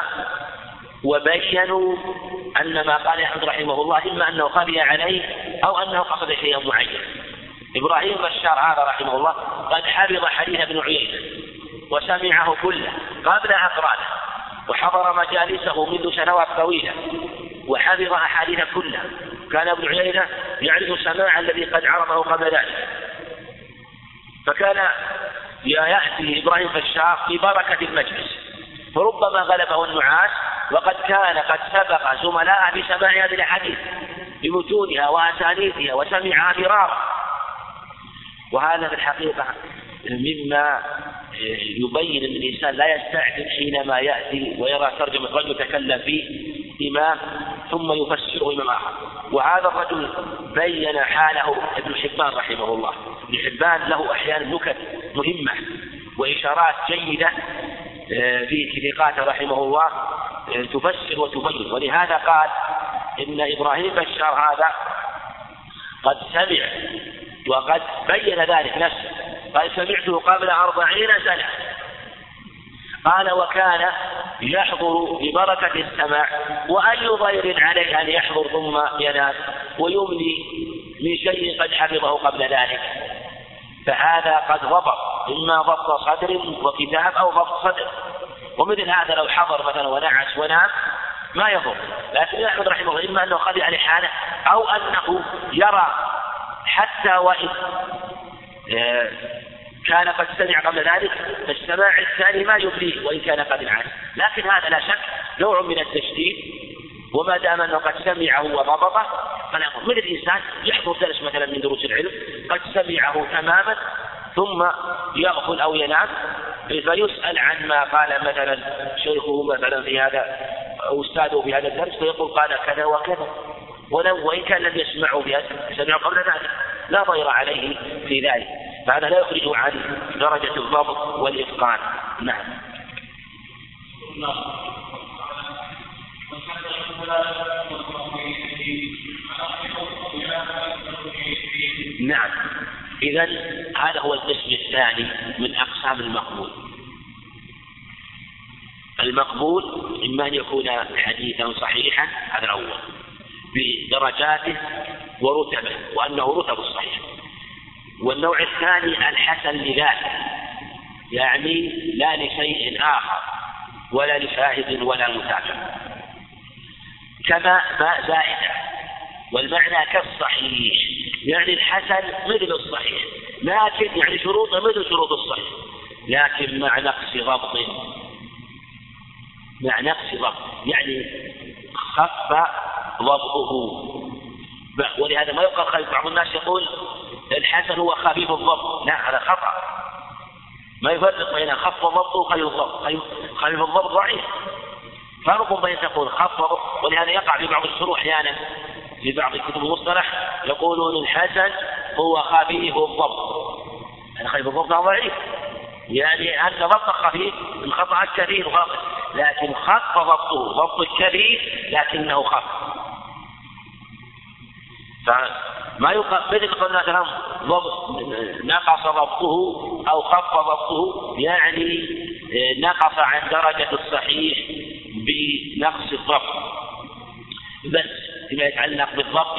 وبينوا أن ما قال أحمد رحمه الله إما أنه خبي عليه أو أنه قصد شيئا معين. إبراهيم بشار هذا رحمه الله قد حفظ حديث ابن عيينة وسمعه كله قبل أقرانه، وحضر مجالسه منذ سنوات طويلة وحفظ أحاديث كلها. كان ابن عيينة يعرف سماع الذي قد عرضه قبل ذلك، فكان يأتي إبراهيم بشار ببركة المجلس، فربما غلبه النعاس وقد كان قد سبق زملاءه بسماع هذه الأحاديث بمتونها وأسانيدها وسمعها مرارا. وهذا في الحقيقة مما يبين أن الإنسان لا يستعجل حينما يأتي ويرى ترجمة رجل يتكلم فيه إمام ثم يفسره إمام آخر. وهذا الرجل بين حاله ابن حبان رحمه الله. ابن حبان له أحيانا نكت مهمة وإشارات جيدة في ثقاته رحمه الله تفسر وتبين، ولهذا قال إن إبراهيم بشار هذا قد سمع وقد بين ذلك نفسه، قال سمعته قبل 40 سنة. قال وكان يحضر ببركة السماع، وأي ضير عليه أن يحضر ثم ينام ويملي من شيء قد حفظه قبل ذلك. فهذا قد ضبط، إما ضبط صدر وكتاب أو ضبط صدر. ومثل هذا لو حضر مثلا ونعس ونام ما يضر، لكن أحمد رحمه الله إما أنه خذ عليه حاله أو أنه يرى حتى وإن كان قد سمع قبل ذلك فالسماع الثاني ما يبليه وإن كان قد انعاش. لكن هذا لا شك نوع من التشديد، وما دام أنه قد سمعه وضبطه فلا يضر. مثل الإنسان يحضر درس مثلا من دروس العلم قد سمعه تماما ثم يغفل أو ينام، فيسأل عن ما قال مثلا شيخه مثلا في هذا أو أستاذه في هذا الدرس فيقول قال كذا وكذا، ولو وإن كان لم يسمعه سمعه قبل ذلك لا ضير عليه في ذلك. فهذا لا يخرجه عن درجة الضبط والإتقان. نعم. نعم. إذن هذا هو القسم الثاني من أقسام المقبول. المقبول إما أن يكون حديثا صحيحا، هذا الأول بدرجاته ورتبه وأنه رتب الصحيح. والنوع الثاني الحسن لذاته، يعني لا لشيء آخر ولا لشاهد ولا متابع، كما ماء زائدة، والمعنى كالصحيح، يعني الحسن مثل الصحيح، لكن يعني شروطه مثل شروط الصحيح، لكن مع نقص ضبط، يعني خف ضبطه. ولهذا ما يقال خفيف. بعض الناس يقول الحسن هو خفيف الضبط، لا، هذا خطأ. ما يفرق بين خف ضبطه وخفيف الضبط. خفيف الضبط ضعيف، فرق بين تقول خف ضبط. ولهذا يقع في بعض الشروح أحيانا في بعض كتب المصطلح يقولون الحسن هو خفيف الضبط، يعني خفيف الضبط ضعيف، يعني أن ضبط خفيف من خطأ كثير وخطأ، لكن خف ضبطه ضبط الكثير لكنه خف. فما يقال مثل قلنا كلام ضبط نقص ضبطه أو خف ضبطه، يعني نقص عن درجة الصحيح بنقص الضبط بس فيما يتعلق بالضبط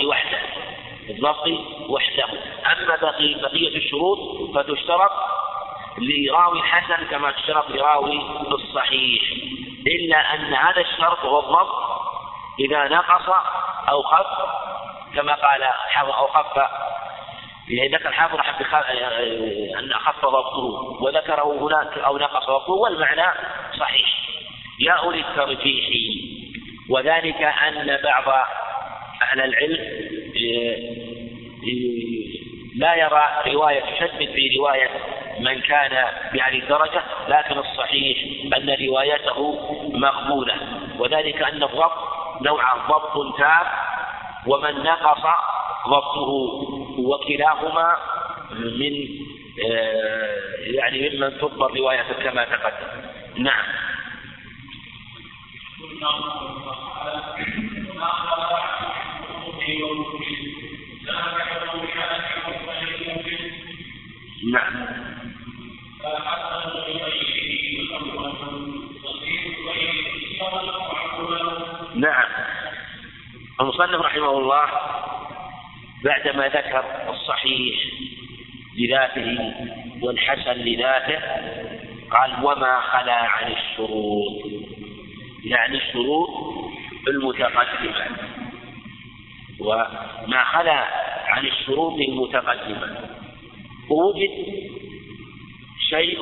وحده. أما بقية الشروط فتشترط لراوي حسن كما تشترط لراوي الصحيح، إلا أن هذا الشرط هو الضبط إذا نقص أو خف كما قال أو خف، ذكر الحافظ أن أخف ضبطه وذكره هناك أو نقص ضبطه، والمعنى صحيح يا أولي الترجيح. وذلك أن بعض أهل العلم لا يرى رواية تشدد في رواية من كان بهذه الدرجة، لكن الصحيح أن روايته مقبولة، وذلك أن الضبط نوعان: ضبط تام ومن نقص ضبطه، وكلاهما من ممن تقبل روايته كما تقدم. نعم. نعم. نعم. المصنف رحمه الله بعدما ذكر الصحيح لذاته والحسن لذاته قال: وما خلا عن الشروط، يعني الشروط المتقدمة، وما خلا عن الشروط المتقدمة. ووجد شيء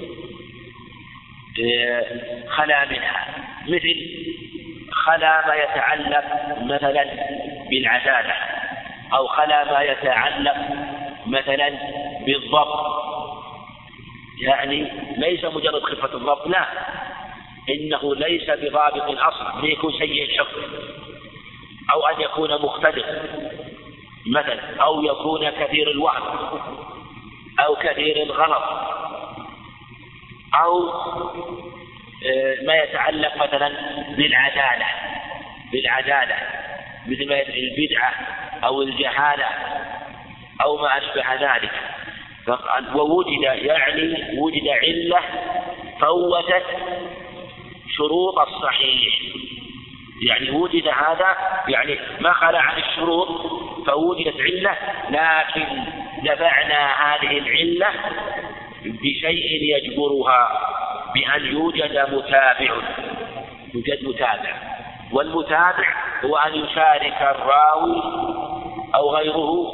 خلا منها، مثل خلا ما يتعلق مثلا بالعدالة، أو خلا ما يتعلق مثلا بالضبط، يعني ليس مجرد خفة الضبط، لا، إنه ليس بضابط أصلا، ليكون سيء الحفظ، أو أن يكون مختلف مثلا، أو يكون كثير الوهم أو كثير الغلط، أو ما يتعلق مثلا بالعدالة مثل ما البدعة أو الجهالة أو ما أشبه ذلك. ووجد علة فوتت شروط الصحيح، يعني وجد هذا، يعني ما خلا عن الشروط فوجدت علة، لكن دفعنا هذه العلة بشيء يجبرها، بأن يوجد متابع، والمتابع هو أن يشارك الراوي أو غيره،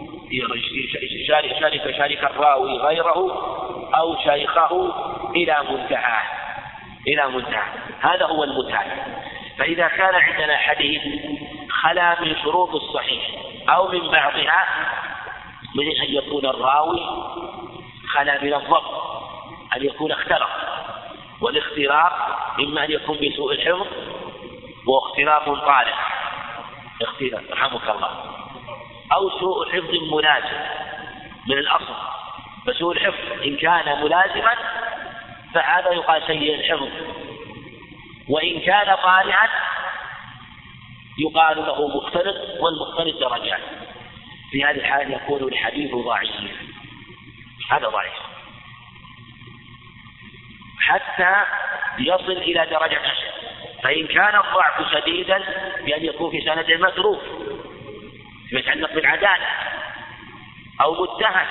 يشارك الراوي غيره أو شيخه إلى منتهى، هذا هو المتابع. فإذا كان عندنا حديث خلا من شروط الصحيح أو من بعضها، من أن يكون الراوي خلا من الضبط، أن يكون اختلط، والاختلاط إما أن يكون بسوء الحفظ واختلاط طارئ، رحمك الله، أو سوء حفظ ملازم من الأصل. فسوء الحفظ إن كان ملازما فهذا يقال سيء الحفظ، وإن كان طارئا يقال له مختلط، والمختلط درجات. في هذه الحال يكون الحديث ضعيف، هذا ضعيف حتى يصل إلى درجة حسن. فإن كان الضعف شديدا بأن يكون في سند متروك يتعلق بالعدالة أو متهم،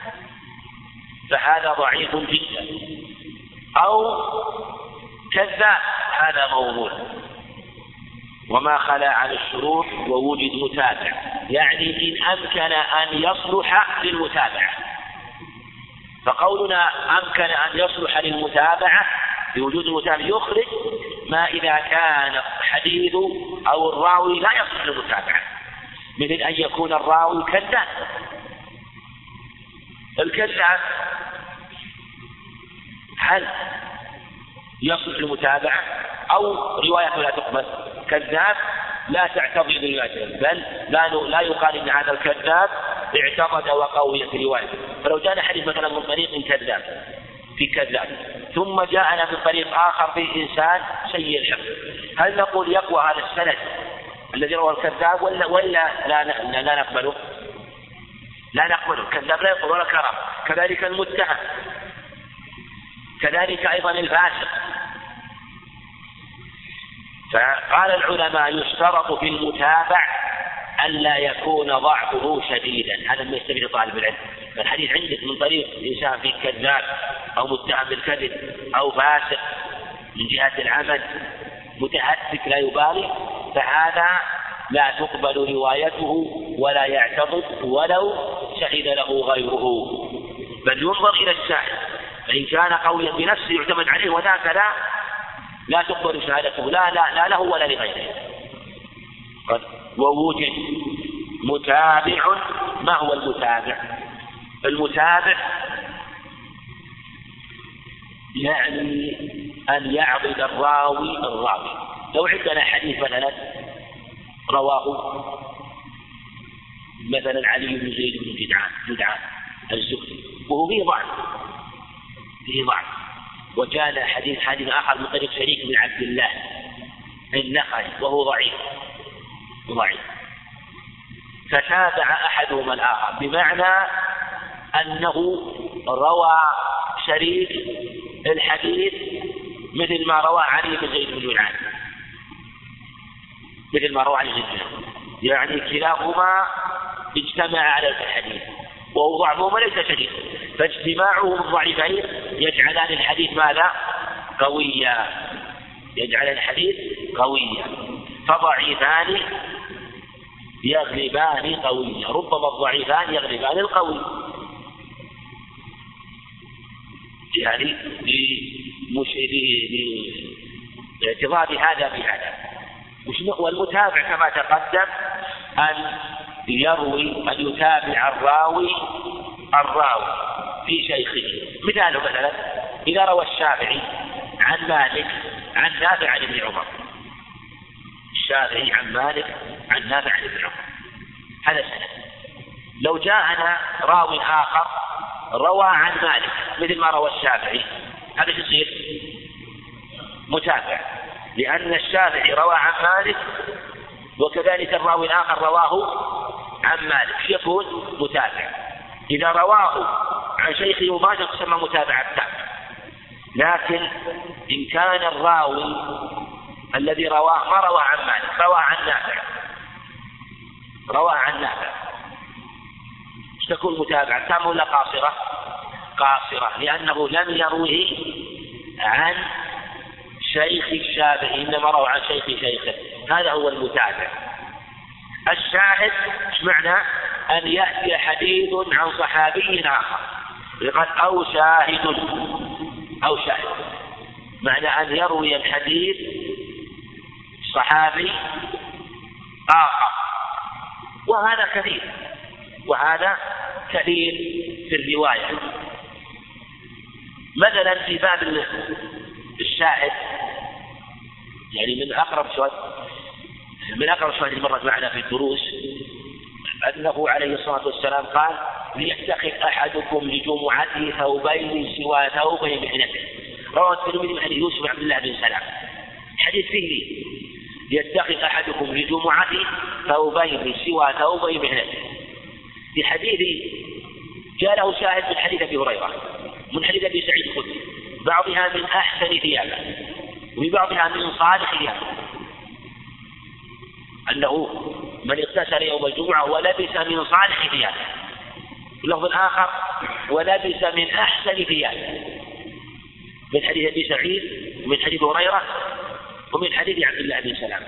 فهذا ضعيف جدا، أو كذاب، هذا موضوع. وما خلا عن الشروط ووجد متابع، يعني إن أمكن أن يصلح للمتابعة. فقولنا أمكن أن يصلح للمتابعة بوجود المتابع يخرج ما إذا كان حديث أو الراوي لا يصلح للمتابعة، مثل أن يكون الراوي كذاب. الكذاب هل يصلح للمتابعة أو روايته لا تقبل؟ كذاب لا تعتضد روايته، بل لا يقال إن هذا الكذاب اعتقد وقويت روايته. فلو جاءنا حديث مثلا من طريق كذاب في كذاب، ثم جاءنا من طريق آخر في إنسان سيء الحفظ، هل نقول يقوى هذا السند الذي روى الكذاب ولا لا نقبله؟ لا نقبله. الكذاب لا يقول ولا كرم. كذلك المتهم كذلك أيضا الفاسق. فقال العلماء يشترط في المتابع ألا يكون ضعفه شديدا، هذا ما يستفيد طالب العلم. فالحديث عندك من طريق إنسان فيه كذاب أو متهم بالكذب أو فاسق من جهة العمل متهتك لا يبالي، فهذا لا تقبل روايته ولا يعتضد ولو شهد له غيره، بل ينظر إلى الشاهد، فإن كان قويا بنفسه يعتمد عليه وذاك لا تقبل شهادته لا له ولا لغيره. ووجد متابع. ما هو المتابع؟ المتابع يعني أن يعضد الراوي. لو عندنا حديث مثلا رواه مثلا علي بن زيد بن جدعان الزهري وهو فيه ضعف، وكان حديث آخر من طريق شريك بن عبد الله النخعي وهو ضعيف، فتابع أحدهما الآخر، بمعنى أنه روى شريك الحديث مثل ما روى علي بن زيد بن جدعان، يعني كلاهما اجتمع على الحديث وهو ضعفهما ليس شديد، فاجتماعهم الضعيفين يجعلان الحديث ماذا؟ قويا، فضعيفان يغلبان قويا، ربما الضعيفان يغلبان القوي، يعني لاعتضاد هذا بهذا. والمتابع كما تقدم أن يتابع الراوي في شيخه. مثاله مثلا إذا روى الشافعي عن مالك عن نافع عن ابن عمر، هذا سند. لو جاءنا راوي آخر روى عن مالك مثل ما روى الشافعي، هذا يصير متابع، لأن الشافعي روى عن مالك وكذلك الراوي الآخر رواه عن مالك، يكون متابع. إذا رواه عن شيخه مباشرة تسمى متابعة تابع. لكن إن كان الراوي الذي رواه ما روى عن مالك، روى عن نافع، تكون متابعة تامة ولا قاصرة؟ لأنه لم يروه عن شيخ الشافعي، إنما روى عن شيخه، هذا هو المتابع. الشاهد ايش معنى؟ أن يأتي حديث عن صحابي آخر أو شاهد، معنى أن يروي الحديث صحابي آخر، وهذا كثير في الرواية. مثلا في باب الشاهد، يعني من أقرب شوية اللي مرت معنا في الدروس أنه عليه الصلاة والسلام قال: ليتخذ أحدكم لجمعته ثوبين سوى ثوبي محنته. رواه الترمذي من حديث يوسف بن عبد الله بن سلام، حديث فيه ليتخذ أحدكم لجمعته ثوبين سوى ثوبي محنته. في حديث جاء له شاهد من حديث أبي هريرة من حديث أبي سعيد الخدري، بعضها من أحسن ثيابه وبعضها من صالح ثيابه، أنه من اغتسل يوم الجمعة ولبس من صالح ثيابه، اللفظ الآخر ولبس من أحسن ثيابه، من حديث أبي سعيد ومن حديث هريرة ومن حديث عبد الله بن سلام.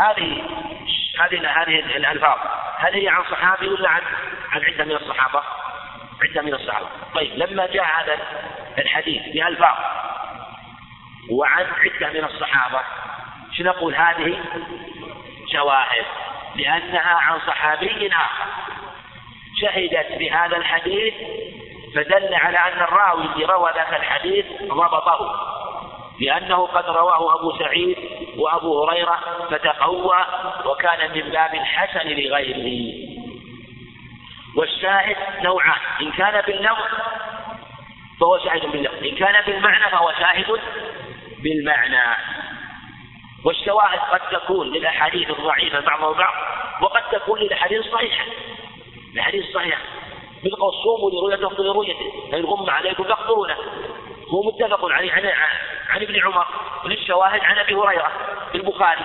هذه الألفاظ هل هي عن صحابي ولا عن عدة من الصحابة؟ عدة من الصحابة. طيب لما جاء هذا الحديث بألفاظ وعن عدة من الصحابة نقول هذه شواهد، لأنها عن صحابي آخر شهدت بهذا الحديث، فدل على أن الراوي الذي روى ذاك الحديث ضبطه، لأنه قد رواه أبو سعيد وأبو هريرة فتقوى وكان من باب الحسن لغيره. والشاهد نوعان: إن كان باللفظ فهو شاهد باللفظ، إن كان بالمعنى فهو شاهد بالمعنى. والشواهد قد تكون للأحاديث الضعيفة بعضها البعض، وقد تكون للأحاديث الصحيحة. الحديث الصحيح مثل: صوموا لرؤيته وافطروا لرؤيته، فإن غم عليكم فاقدروا له، هو متفق عليه عن ابن عمر، وللشواهد عن أبي هريرة في البخاري.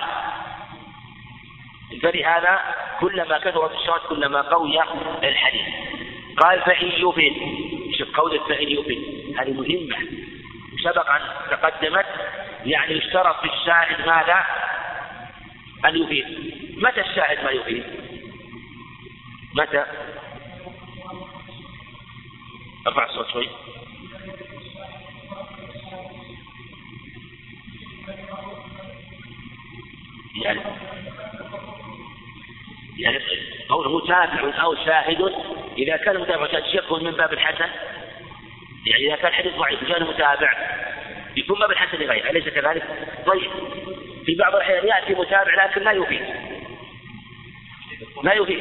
فلهذا كلما كثرت الشواهد كلما قوي الحديث. قال فإن يفد، شوف قولة فإن يفد هذه مهمة سبق أن تقدمت، يعني يشترط في الشاهد ماذا؟ أن يفيد. متى الشاهد ما يفيد؟ متى؟ ارفع الصوت شوي. يعني قوله متابع أو شاهد، إذا كان متابع يكون من باب الحسن، يعني إذا كان حديث ضعيف وكان متابع يكون باب الحسن لغيره، أليس كذلك؟ طيب في بعض الأحيان يأتي متابع لكن لا يفيد، لا يفيد.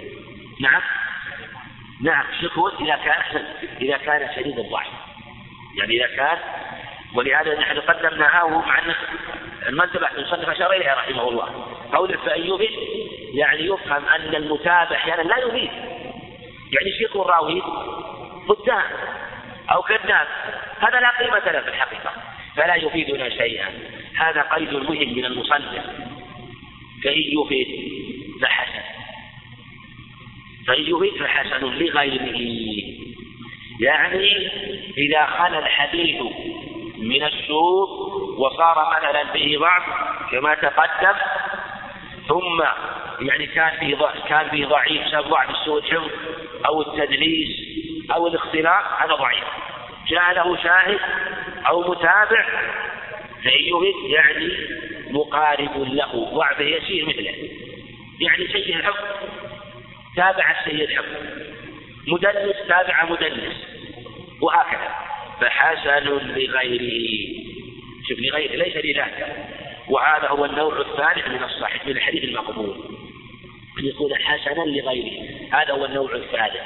نعم شكوى إذا كان شديد الضعف، يعني إذا كان، ولهذا نحن قدمناه مع المنتبه المصنف أشار إليه رحمه الله. قول فإن يفيد يعني يفهم أن المتابع أحيانا لا يفيد، يعني شيخ الراوي فتان أو كذاب، هذا لا قيمة له في الحقيقة، فلا يفيدنا شيئا. هذا قيد مهم من المصنف. فإن يفيد فحسن، فإن يفيد فحسن لغيره، يعني إذا خلا الحديث من الشروط وصار مثلا به ضعف كما تقدم، ثم يعني كان فيه ضعيف بسبب ضعف سوء الحفظ أو التدليس أو الاختلاط، هذا ضعيف، جاء له شاهد أو متابع فإن يفيد يعني مقارب له، ضعفه يسير مثله، يعني سيء الحفظ تابع السيء الحفظ، مدلس تابع مدلس، وهكذا. فحسن لغيره، شوف لغيره ليس لذاته. وهذا هو النوع الثالث من الصحيح من الحديث المقبول، أن يكون حسنا لغيره، هذا هو النوع الثالث.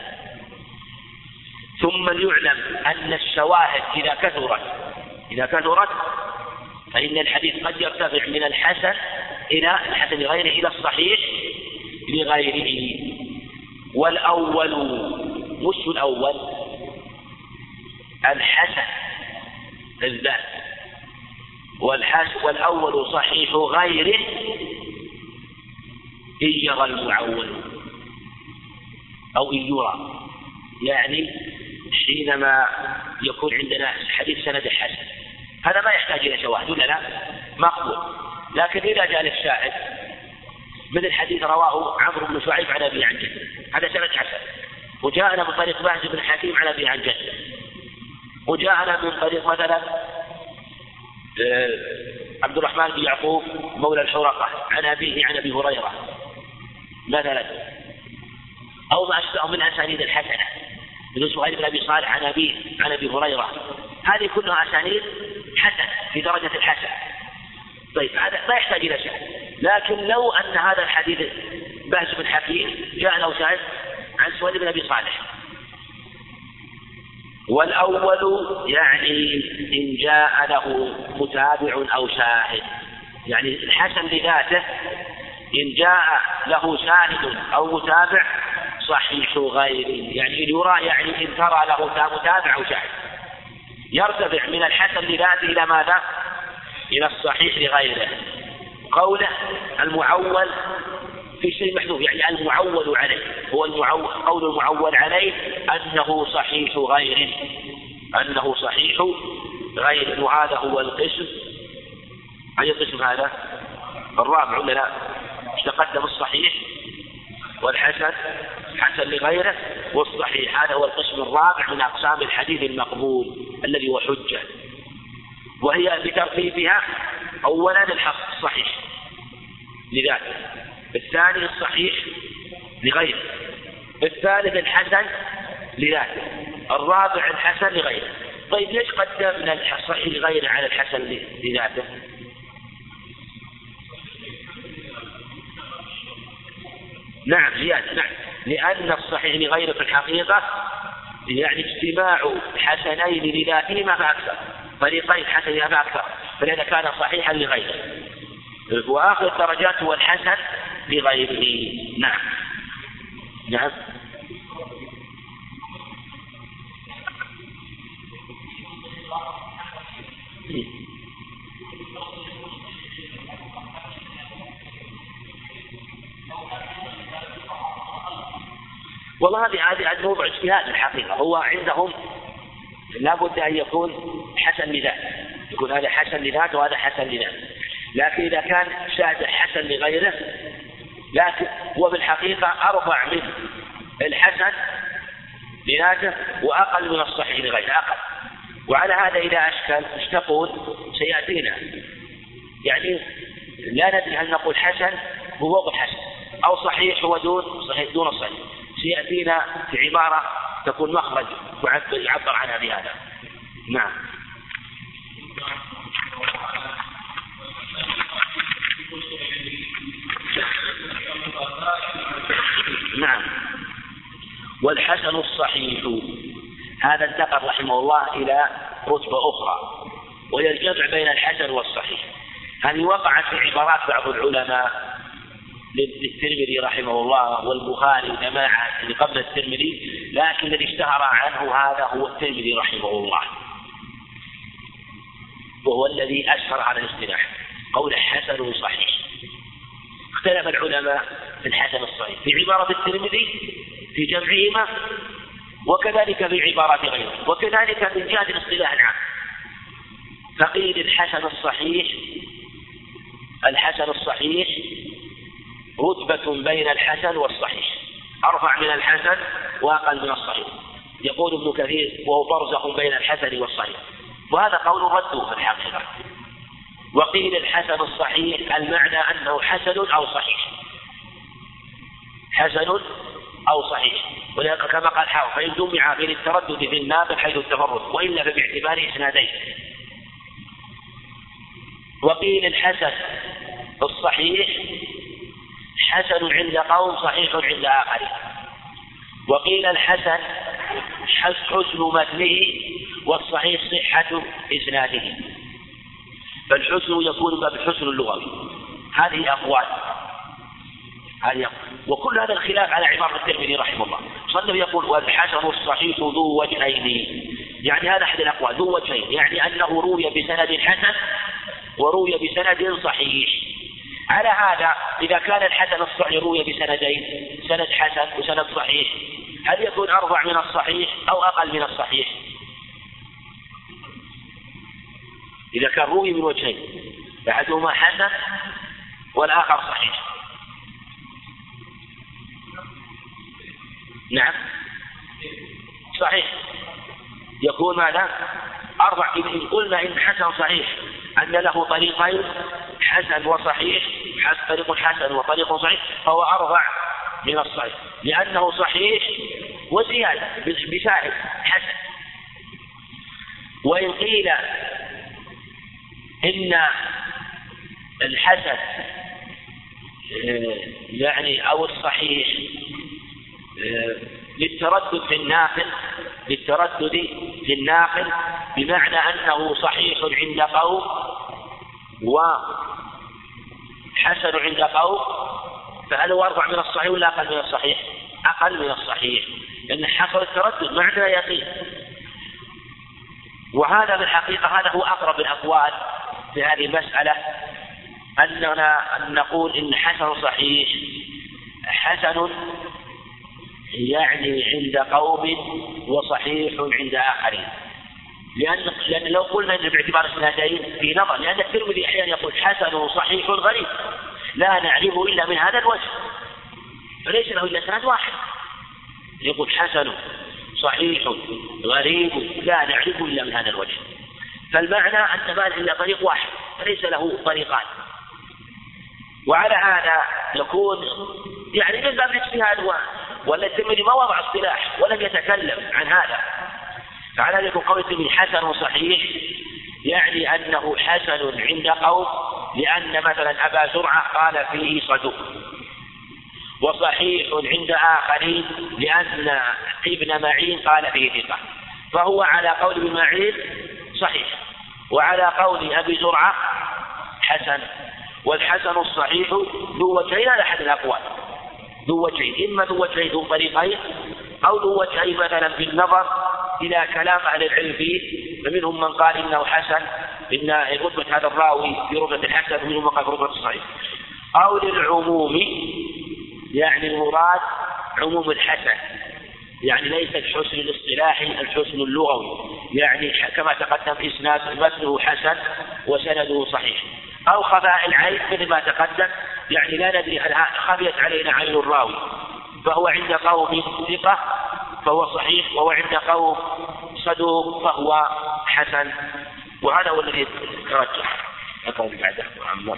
ثم ليعلم أن الشواهد إذا كثرت فإن الحديث قد يرتفع من الحسن إلى الحسن لغيره إلى الصحيح لغيره. والأول، مش الأول، الحسن الذات، والأول صحيح غيره إن يرى المعول أو إن يرى، يعني حينما يكون عندنا حديث سند حسن هذا ما يحتاج إلى شواهد ولا لا؟ مقبول. لكن إذا جاء الشاهد من الحديث رواه عمرو بن شعيب عن أبي عن جده، هذا سند حسن، وجاءنا من طريق بهز بن حكيم عن أبي عن جده، وجاءنا من طريق مثلا عبد الرحمن بن يعقوب مولى الحرقة عن أبيه عن أبي هريرة مثلا، أو ما أشبه من أسانيد الحسنة من سهيل بن أبي صالح عن أبيه عن أبي هريرة، هذه كلها أسانيد حسن في درجة الحسن. طيب هذا لا يحتاج إلى شيء. لكن لو أن هذا الحديث بهز بن حكيم جاء له شاهد عن سهيل بن أبي صالح، والأول يعني إن جاء له متابع أو شاهد، يعني الحسن لذاته إن جاء له شاهد أو متابع صحيح غيره، يعني إن يرى، يعني إن ترى له متابع أو شاهد يرتفع من الحسن لذاته إلى ماذا؟ إلى الصحيح لغيره. قوله المعول في شيء محذوف، يعني المعول عليه، هو قول المعول عليه أنه صحيح غيره، أنه صحيح غيره، وهذا هو القسم. أي قسم هذا؟ الرابع ولا لا؟ تقدم الصحيح والحسن، حسن لغيره والصحيح، هذا هو القسم الرابع من أقسام الحديث المقبول الذي هو حجة، وهي بترتيبها أولا الحق الصحيح لذاته، الثاني الصحيح لغيره، الثالث الحسن لذاته، الرابع الحسن لغيره. طيب ليش قدمنا الصحيح لغيره على الحسن لذاته؟ نعم زيادة، نعم، لأن الصحيح لغيره في الحقيقة يعني اجتماع حسنين لذاتهما فأكثر، طريقين حسنين فأكثر، فلذا كان صحيحا لغيره، وآخر الدرجات هو الحسن لغيره. نعم نعم. والله هذه موضوع اجتهاد الحقيقة. هو عندهم لا بد أن يكون حسن لذات، يكون هذا حسن لذات وهذا حسن لذات، لكن إذا كان شاهد حسن لغيره لكن هو بالحقيقة أرفع من الحسن لذاته وأقل من الصحيح لغيره أقل. وعلى هذا إذا أشكل ايش تقول؟ سيأتينا يعني لا ندري هل نقول حسن هو الحسن أو صحيح هو دون الصحيح. سيأتينا في عبارة تكون مخرج يعبر عنها بهذا. نعم. نعم. والحسن الصحيح هذا انتقل رحمه الله إلى رتبة أخرى وهي الجمع بين الحسن والصحيح. هذه وقعت في عبارات بعض العلماء للترمذي رحمه الله والبخاري وجماعة اللي قبل الترمذي، لكن الذي اشتهر عنه هذا هو الترمذي رحمه الله، وهو الذي أشهر على الاصطلاح قول حسن صحيح. اختلف العلماء في الحسن الصحيح في عبارة الترمذي في جمعهما وكذلك في عبارات غيره وكذلك من جهة الاصطلاح العام. فقيل الحسن الصحيح رتبة بين الحسن والصحيح، أرفع من الحسن وأقل من الصحيح. يقول ابن كثير وهو برزخ بين الحسن والصحيح، وهذا قول رده في الحقيقة. وقيل الحسن الصحيح المعنى أنه حسن أو صحيح، حسن أو صحيح، ولذلك كما قال حافظ فإن جمع بين التردد في الناقل حيث التفرد وإلا فباعتبار إسنادين. وقيل الحسن الصحيح حسن عند قوم صحيح عند آخرين. وقيل الحسن حسن متنه والصحيح صحة إسناده. فالحسن يكون بالحسن اللغوي. هذه أقوال وكل هذا الخلاف على عبارة الترمذي رحمه الله. صنف يقول والحسن الصحيح ذو وجهين، يعني هذا أحد الأقوال ذو وجهين، يعني أنه روي بسند حسن وروي بسند صحيح. على هذا إذا كان الحسن الصحيح روي بسندين، سند حسن وسند صحيح، هل يكون أرفع من الصحيح أو أقل من الصحيح؟ إذا كان روي من وجهين أحدهما حسن والآخر صحيح. نعم صحيح يكون ماذا؟ أربع. إن قلنا إن حسن صحيح أن له طريقين حسن وصحيح، طريق حسن وطريق صحيح، فهو أربع من الصحيح لأنه صحيح وزيادة بشاهد حسن. وإن قيل إن الحسن يعني أو الصحيح للتردد في الناقل بمعنى أنه صحيح عند قوم وحسن عند قوم، فهل هو أرفع من الصحيح ولا أقل من الصحيح؟ أقل من الصحيح، لأن حصل التردد معنى يقين. وهذا بالحقيقة هذا هو أقرب الأقوال في هذه المسألة، أننا نقول إن حسن صحيح حسن يعني عند قوم وصحيح عند آخرين، لأن لو قلنا إن باعتبار اسنادين في نظر، لأن الترمذي أحيانا يقول حسن صحيح غريب لا نعرفه إلا من هذا الوجه، فليس له إلا اسناد واحد، يقول حسن صحيح غريب لا نعرفه إلا من هذا الوجه، فالمعنى أن ما له إلا طريق واحد فليس له طريقان. وعلى هذا يكون يعني من باب الاجتهاد، ولا الترمذي ما وضع اصطلاح ولم يتكلم عن هذا، فعلى ذلك قول الترمذي حسن صحيح يعني أنه حسن عند قوم لأن مثلا أبا زرعة قال فيه صدوق، وصحيح عند آخرين لأن ابن معين قال فيه ثقة، فهو على قول ابن معين صحيح وعلى قول أبي زرعة حسن. والحسن الصحيح ذو وجهين على أحد الأقوال، ذو وجهين، إما ذو وجهين ذو طريقين أو ذو وجهين مثلا بالنظر إلى كلام أهل العلم فيه، فمنهم من قال إنه حسن إن رتبة هذا الراوي في رتبة الحسن ومنهم وقع في رتبة الصحيح. أو للعموم، يعني المراد عموم الحسن، يعني ليس الحسن الاصطلاحي، الحسن اللغوي، يعني كما تقدم إسناد متنه حسن وسنده صحيح. أو خفاء العين مثل ما تقدم، يعني لا ندري هل خفيت علينا عين الراوي، فهو عند قوم ثقة فهو صحيح، وهو عند قوم صدوق فهو حسن. وهذا هو الذي يترجح. أقول بعده عمّر.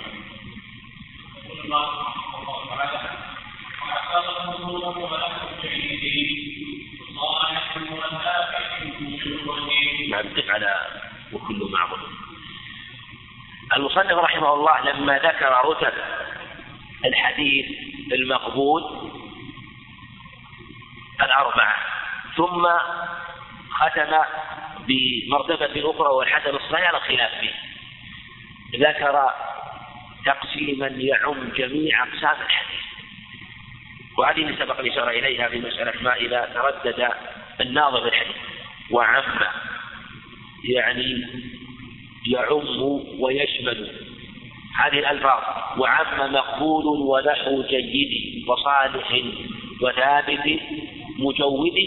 نعتق على وكل معظم. المصنف رحمه الله لما ذكر رتب الحديث المقبول الأربعة ثم ختم بمرتبة أخرى والحسن الصحيح على الخلاف فيه، ذكر تقسيما يعم جميع أقسام الحديث، وهذه سبق الإشارة إليها في مسألة ما إذا تردد الناظر في الحديث وعم، يعني يعم ويشمل هذه الألفاظ، وعم مقبول ونحو جيد وصالح وثابت مجود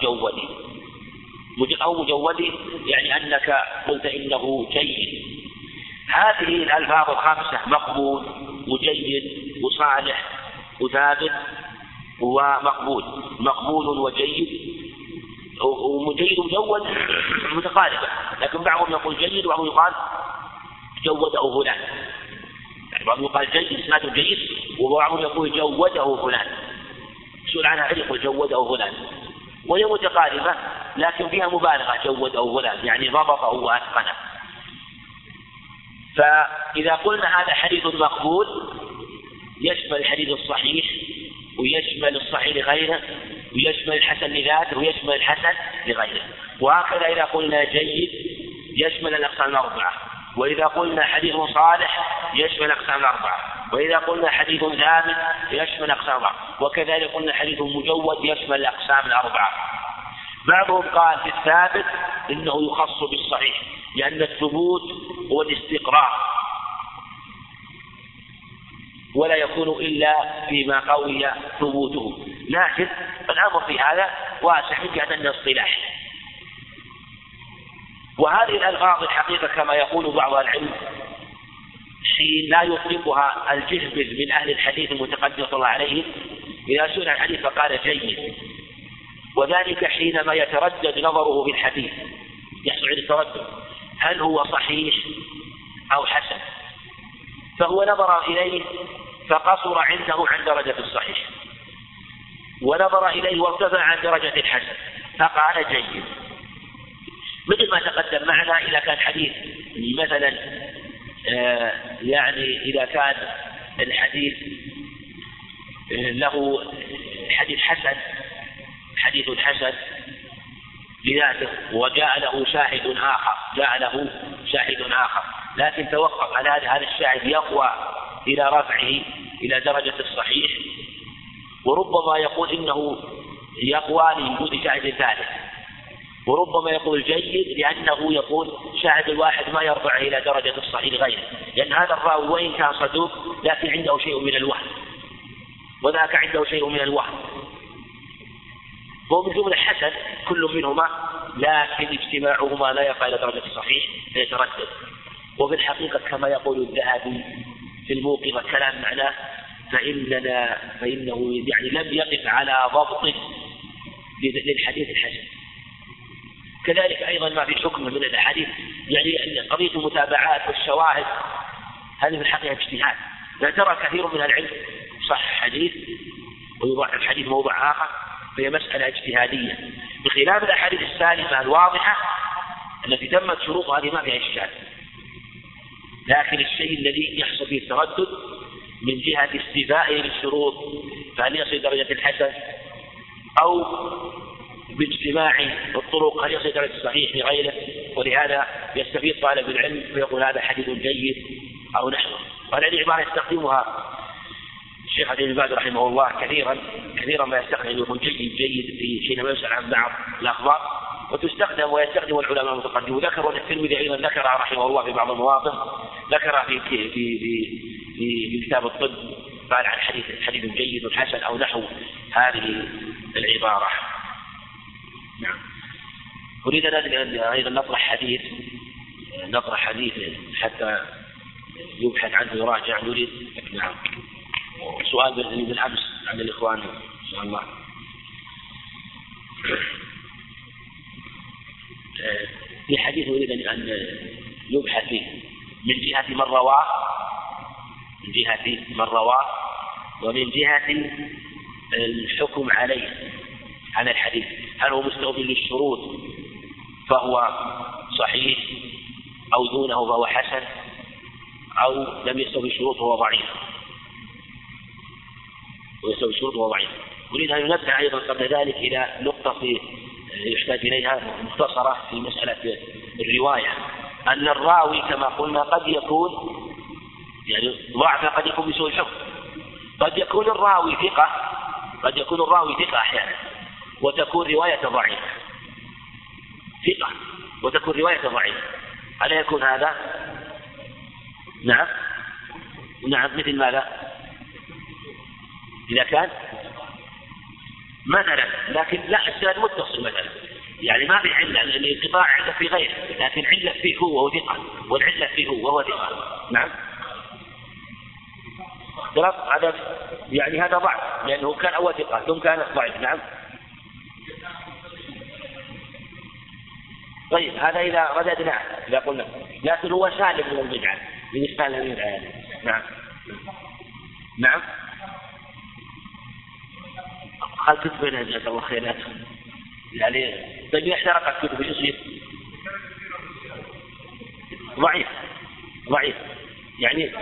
أو مجود يعني أنك قلت إنه جيد. هذه الألفاظ الخمسة مقبول وجيد وصالح وثابت مقبول وجيد ومجيد ومجود متقاربة، لكن بعضهم يقول جيد وبعضهم يقال جوده فلان، يعني بعضهم يقال جيد إسناده جيد وبعضهم يقول جوده فلان، سؤال عنها يقول جوده فلان، وهي متقاربة لكن فيها مبالغة جوده فلان يعني ضبطه وأتقنه. فإذا قلنا هذا حديث مقبول يشمل الحديث الصحيح ويشمل الصحيح لغيره ويشمل الحسن لذاته ويشمل الحسن لغيره. وهكذا إذا قلنا جيد يشمل الأقسام الأربعة، وإذا قلنا حديث صالح يشمل الأقسام الأربعة، وإذا قلنا حديث ثابت يشمل الأقسام الأربعة، وكذلك قلنا حديث مجود يشمل الأقسام الأربعة. بعضهم قال في الثابت إنه يخص بالصحيح لأن الثبوت هو الاستقرار ولا يكون إلا فيما قوي ثبوته، لكن الأمر في هذا واسع من جهة أنه اصطلاح. وهذه الألفاظ الحقيقة كما يقول بعض العلم حين لا يطلقها الجهبذ من أهل الحديث المتقدم صلى الله عليه إذا سئل عن الحديث فقال جيد، وذلك حينما يتردد نظره في الحديث يحصل عنده التردد هل هو صحيح أو حسن، فهو نظر إليه فقصر عنده عن درجة الصحيح، ونظر إليه وارتفع عن درجة الحسن فقال جيد. مثل ما تقدم معنا إذا كان حديث مثلا يعني إذا كان الحديث له حديث حسن لذاته وجاء له شاهد آخر لكن توقف على هذا الشاهد يقوى إلى رفعه إلى درجة الصحيح، وربما يقول إنه يقوى لوجود شاهد ثالث، وربما يقول جيد لأنه يقول شاهد الواحد ما يرفع إلى درجة الصحيح غيره، لأن هذا الراوي وإن كان صدوق لكن عنده شيء من الوهم وذاك عنده شيء من الوهم، هو من جملة حسن كل منهما لكن اجتماعهما لا يقع إلى درجة الصحيح فيتردد. وفي الحقيقة كما يقول الذهبي في الموقظة كلام معناه فإنه يعني لم يقف على ضبط للحديث الحسن. كذلك أيضا ما في حكم من الحديث يعني قضية المتابعات والشواهد هذه في الحقيقة اجتهاد، لا ترى كثير من العلم صح حديث ويضع الحديث موضع آخر، فهي مسألة اجتهادية بخلاف الأحاديث السالمة الواضحة التي تمت شروطها هذه ما فيها إشكال. لكن الشيء الذي يحصل فيه التردد من جهة استيفائه للشروط فهل يصل درجة الحسن أو باجتماع الطرق هل يصل درجة الصحيح لغيره، ولهذا يستفيد طالب العلم ويقول هذا حديث جيد أو نحوه. وهذه عبارة يستخدمها الشيخ عبد الباز رحمه الله كثيرا ما يستخدم يقول جيد في حينما يسأل عن بعض الأخبار وتستخدم ويستخدم العلماء المتقدمون. ذكروا الترمذي أيضا ذكرها رحمه الله في بعض المواطن، ذكرها في كتاب الطب، قال عن حديث جيد حسن أو نحو هذه العبارة. نعم. أريد أن أيضا نطرح حديث حتى يبحث عنه يراجع. نريد نعم سؤال بالأمس عن الإخوان إن شاء الله. في حديث أريد أن يبحث فيه من جهة من رواه ومن جهة الحكم عليه عن الحديث، هل هو مستوفي للشروط فهو صحيح أو دونه فهو حسن أو لم يستوفي الشروط وهو ضعيف أريد أن ينبه أيضا قبل ذلك إلى نقطة يحتاج إليها مختصرة في مسألة الرواية، أن الراوي كما قلنا قد يكون يعني ضعف، قد يكون بسوء الحفظ، قد يكون الراوي ثقة أحيانا وتكون رواية ضعيفة، ثقة وتكون رواية ضعيفة، ألا يكون هذا؟ نعم مثل ماذا؟ إذا كان مثلا لكن لا السند متصل مثلا، يعني ما في علة، لأن الانقطاع علة في غيره، لكن علة فيه هو وهو ثقة، والعلة فيه هو وهو ثقة. نعم هذا يعني هذا ضعف، لأنه كان أول ثقة ثم كان ضعيف. نعم. طيب هذا إذا رددنا إذا قلنا لكن هو سالم من البدعة بالنسبة للبدعة. نعم خل كتبنا جزاك الله خيرات يعني. طيب احترقت كتب يصير ضعيف يعني،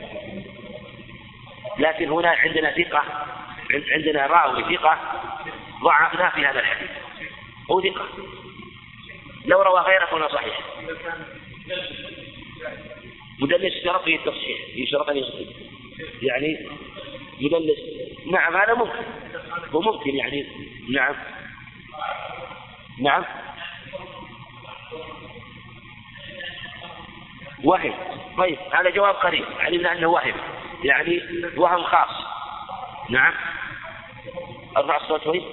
لكن هنا عندنا ثقة، عندنا راوي ثقة ضعفنا في هذا الحديث، هو ثقة لو روى غيره فهو صحيح. مدلس شرط فيه التصحيح، يشرط أن يصحيح يعني يدلس. نعم هذا ممكن وممكن يعني. نعم وهم. طيب هذا جواب قريب، علمنا أنه وهم يعني وهم خاص. نعم ارفع الصوت شوي.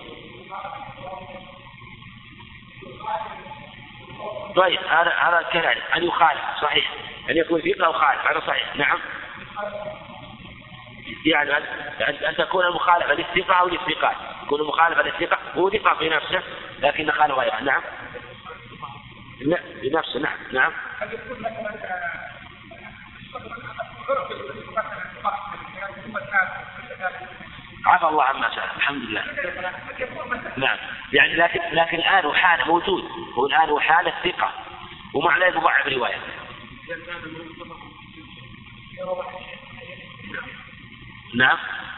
طيب هذا كذلك أن يخالف صحيح، أن يكون ثقة أو خالف هذا صحيح. نعم يعني أن تكون المخالفة للثقة أو للثقات، تكون مخالفة للثقة هو ثقة في نفسه لكن خالف غيره. نعم بنفسه. نعم عفى الله عما سأل الحمد لله. نعم يعني لكن الآن وحاله موجود، هو الآن وحاله الثقة ومعناه يضعف رواية. نعم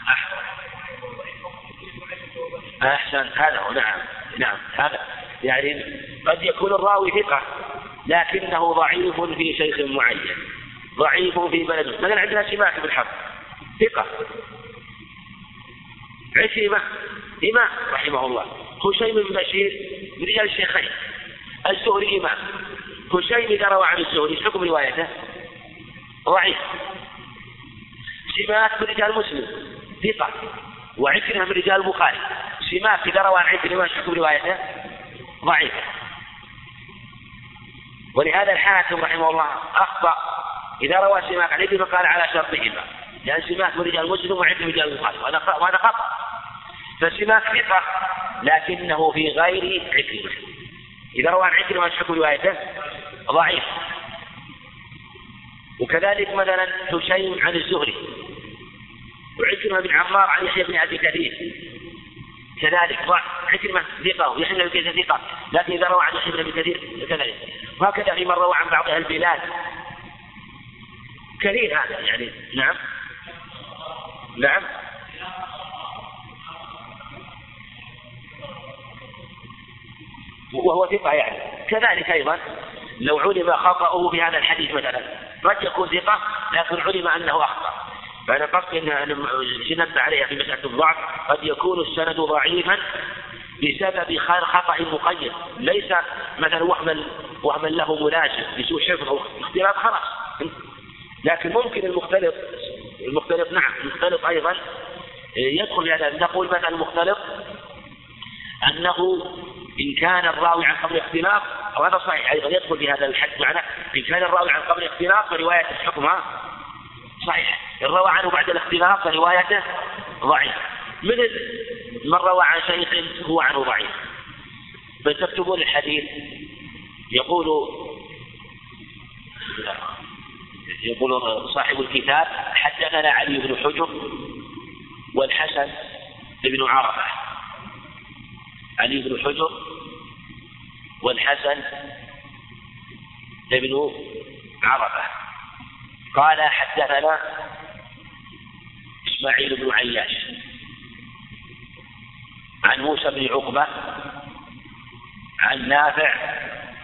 أحسن هذا هو. نعم هذا يعني قد يكون الراوي ثقة لكنه ضعيف في شيخ معين، ضعيف في بلده. مثلا عندنا سماك بن حرب ثقة، عكرمة إمام رحمه الله، هشيم بن بشير من رجال الشيخين، الزهري إمام. هشيم إذا روى عن الزهري حكم روايته ضعيف. سماك من رجال مسلم ثقة، وعكرمة من رجال البخاري. سماك إذا روى عن عكرمة حكم روايته ضعيف. ولهذا الحاكم رحمه الله أخطأ إذا روى سماك عن عكرمة قال على شرطهما، لأن سماك من رجال مسلم وعكرمة من رجال البخاري، وهذا خطأ. فسماك ثقة لكنه في غير عكرمة، إذا روى عن عكرمة حكم روايته ضعيف. وكذلك مثلا هشيم عن الزهري، وعكرمة بن عمار عن يحيى بن أبي كثير كذلك عكرمة ثقة ويحيى بن أبي كثير ثقة، لكن إذا روى عن يحيى بن أبي كثير كذلك. وهكذا فيما روى عن بعض أهل البلاد كثير هذا يعني. نعم وهو ثقة يعني. كذلك أيضا لو علم خطأه في هذا الحديث مثلا قد يكون ثقة لكن علم أنه أخطأ، فأنا قصدي أن ننبه عليها في مسألة الضعف. قد يكون السند ضعيفا بسبب خطأ مقيد، ليس مثلا وهما له مناسب بسوء حفظ أو اختلاف خلاص. لكن ممكن المختلط نعم المختلط أيضا يدخل في هذا. نقول مثلا المختلط أنه إن كان الراوي عن قبل اختلاف، وهذا صحيح أيضا يدخل في هذا الحد معنى إن كان الراوي عن قبل اختلاف فرواية حكمها صحيح، إن روى عنه بعد الاختلاف فروايته ضعيف، مثل من روى عن شيخ هو عنه ضعيف. فتكتبون الحديث يقول صاحب الكتاب حدثنا علي بن حجر والحسن بن عرفة. علي بن حجر والحسن بن عرفة قال حدثنا إسماعيل بن عياش عن موسى بن عقبة عن نافع.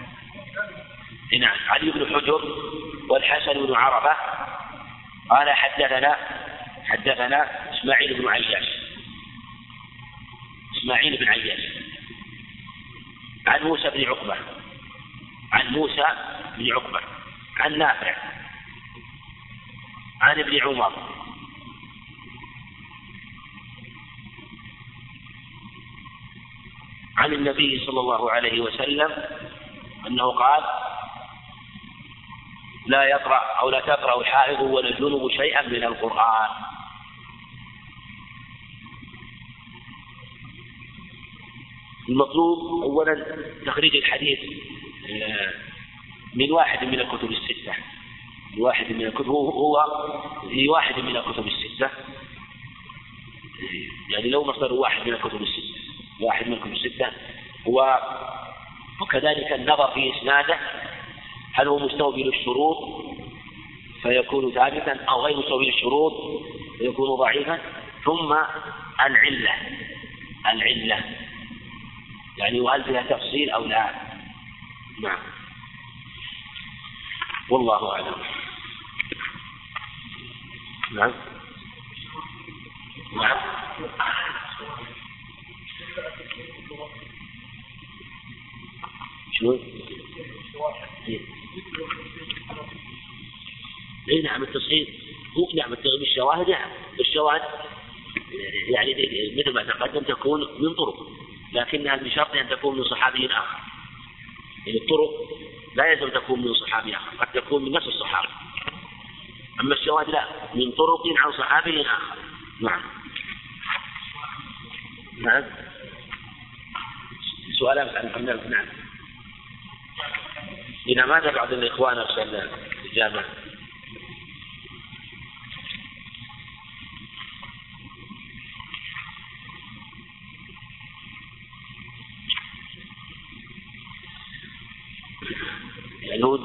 نعم علي بن حجر والحسن بن عرفة قال حدثنا إسماعيل بن عياش عن موسى بن عقبة عن نافع عن ابن عمر عن النبي صلى الله عليه وسلم أنه قال لا يقرأ أو لا تقرأ الحائض ولا الجنب شيئا من القرآن. المطلوب أولا تخريج الحديث من واحد من الكتب الستة، هو في واحد من الكتب الستة، يعني لو مصدر واحد من الكتب الستة، وكذلك النظر في إسناده هل هو مستوفي للشروط فيكون ثابتا أو غير مستوفي للشروط فيكون ضعيفا. ثم العلة يعني وهل فيها تفصيل أو لا. نعم والله أعلم. نعم شو؟ نعم التصحيح هو نعم بالشواهد، بالشواهد يعني مثل ما تقدم تكون من طرق، لكنها بشرط أن تكون من صحابي آخر. يعني الطرق لا يلزم تكون من صحابي آخر، قد تكون من نفس الصحابي، أما الشواهد لا، من طرق عن صحابي آخر. نعم سؤال عن نعم إذا ماذا بعض الإخوان أرسل إجابة؟ يعني هو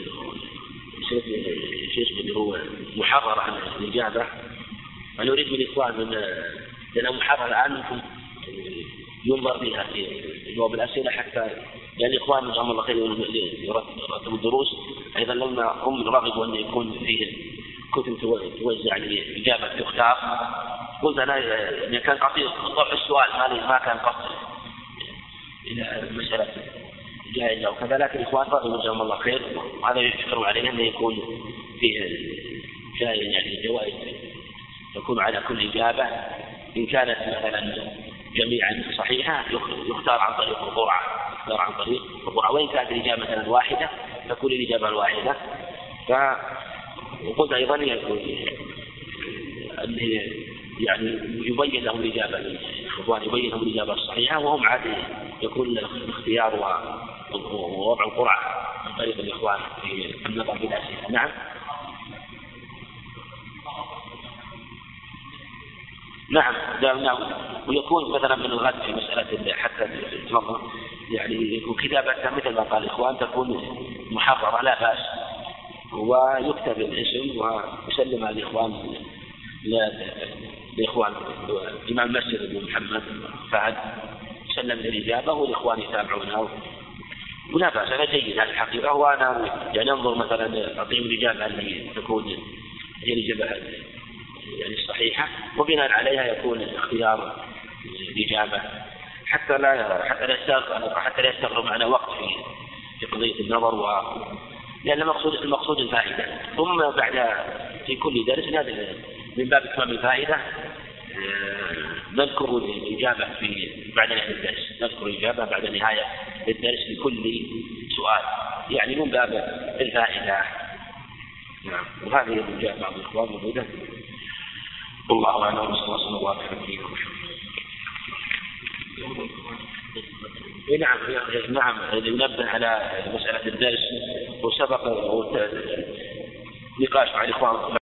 هو محرر عن الإجابة. أنا أريد من الإخوان لأنه محرر عنكم ينظر بها في جواب الأسئلة حتى يعني الإخوان جزاهم الله خير يرتبوا الدروس أيضا لما هم رغبوا أن يكون فيه كتب توزع لإجابة تختار. قلت أنا إن كان قصير طرح السؤال ما كان قصير إلى مسألة جائزة وكذا، لكن الإخوان رغبوا جزاهم الله خير وهذا يشكروا عليه أن يكون فيه جائزة يعني جوائز تكون على كل إجابة. إن كانت مثلا جميعا صحيحة يختار عن طريق القرعة، وإن كانت الإجابة مثلا واحدة تكون الإجابة الواحدة. وقلت أيضا يعني يبين لهم الإجابة يبين لهم الإجابة الصحيحة، وهم عاد يكون الاختيار ووضع القرعة عن طريق الإخوان في النظر في الأسئلة. نعم نعم ويكون مثلا من الغد في مسألة حتى تنظم يعني يكون كتابتها مثل ما قال الإخوان تكون محررة لا بأس، ويكتب الاسم ويسلم الإخوان لإخوان إمام المسجد ابن محمد فهد سلم الإجابة والإخوان يتابعونه ولا بأس. هذا جيد هذه الحقيقة. وأنا يعني أنظر مثلا أعطيهم الإجابة التي تكون هي الإجابة يعني الصحيحة، وبناء عليها يكون اختيار الإجابة حتى لا يستغرق معنا وقت في قضية النظر لأن المقصود الفائدة. ثم بعد في كل درس من باب إتمام الفائدة نذكر الإجابة بعد نهاية الدرس، نذكر الإجابة بعد نهاية الدرس لكل سؤال، يعني من باب الفائدة. نعم. وهذه الإجابة بعض الإخوان موجودة. والله أعلم. صلى الله عليه وسلم. نعم. ينبه على مسألة الدرس، وسبق نقاش مع الإخوان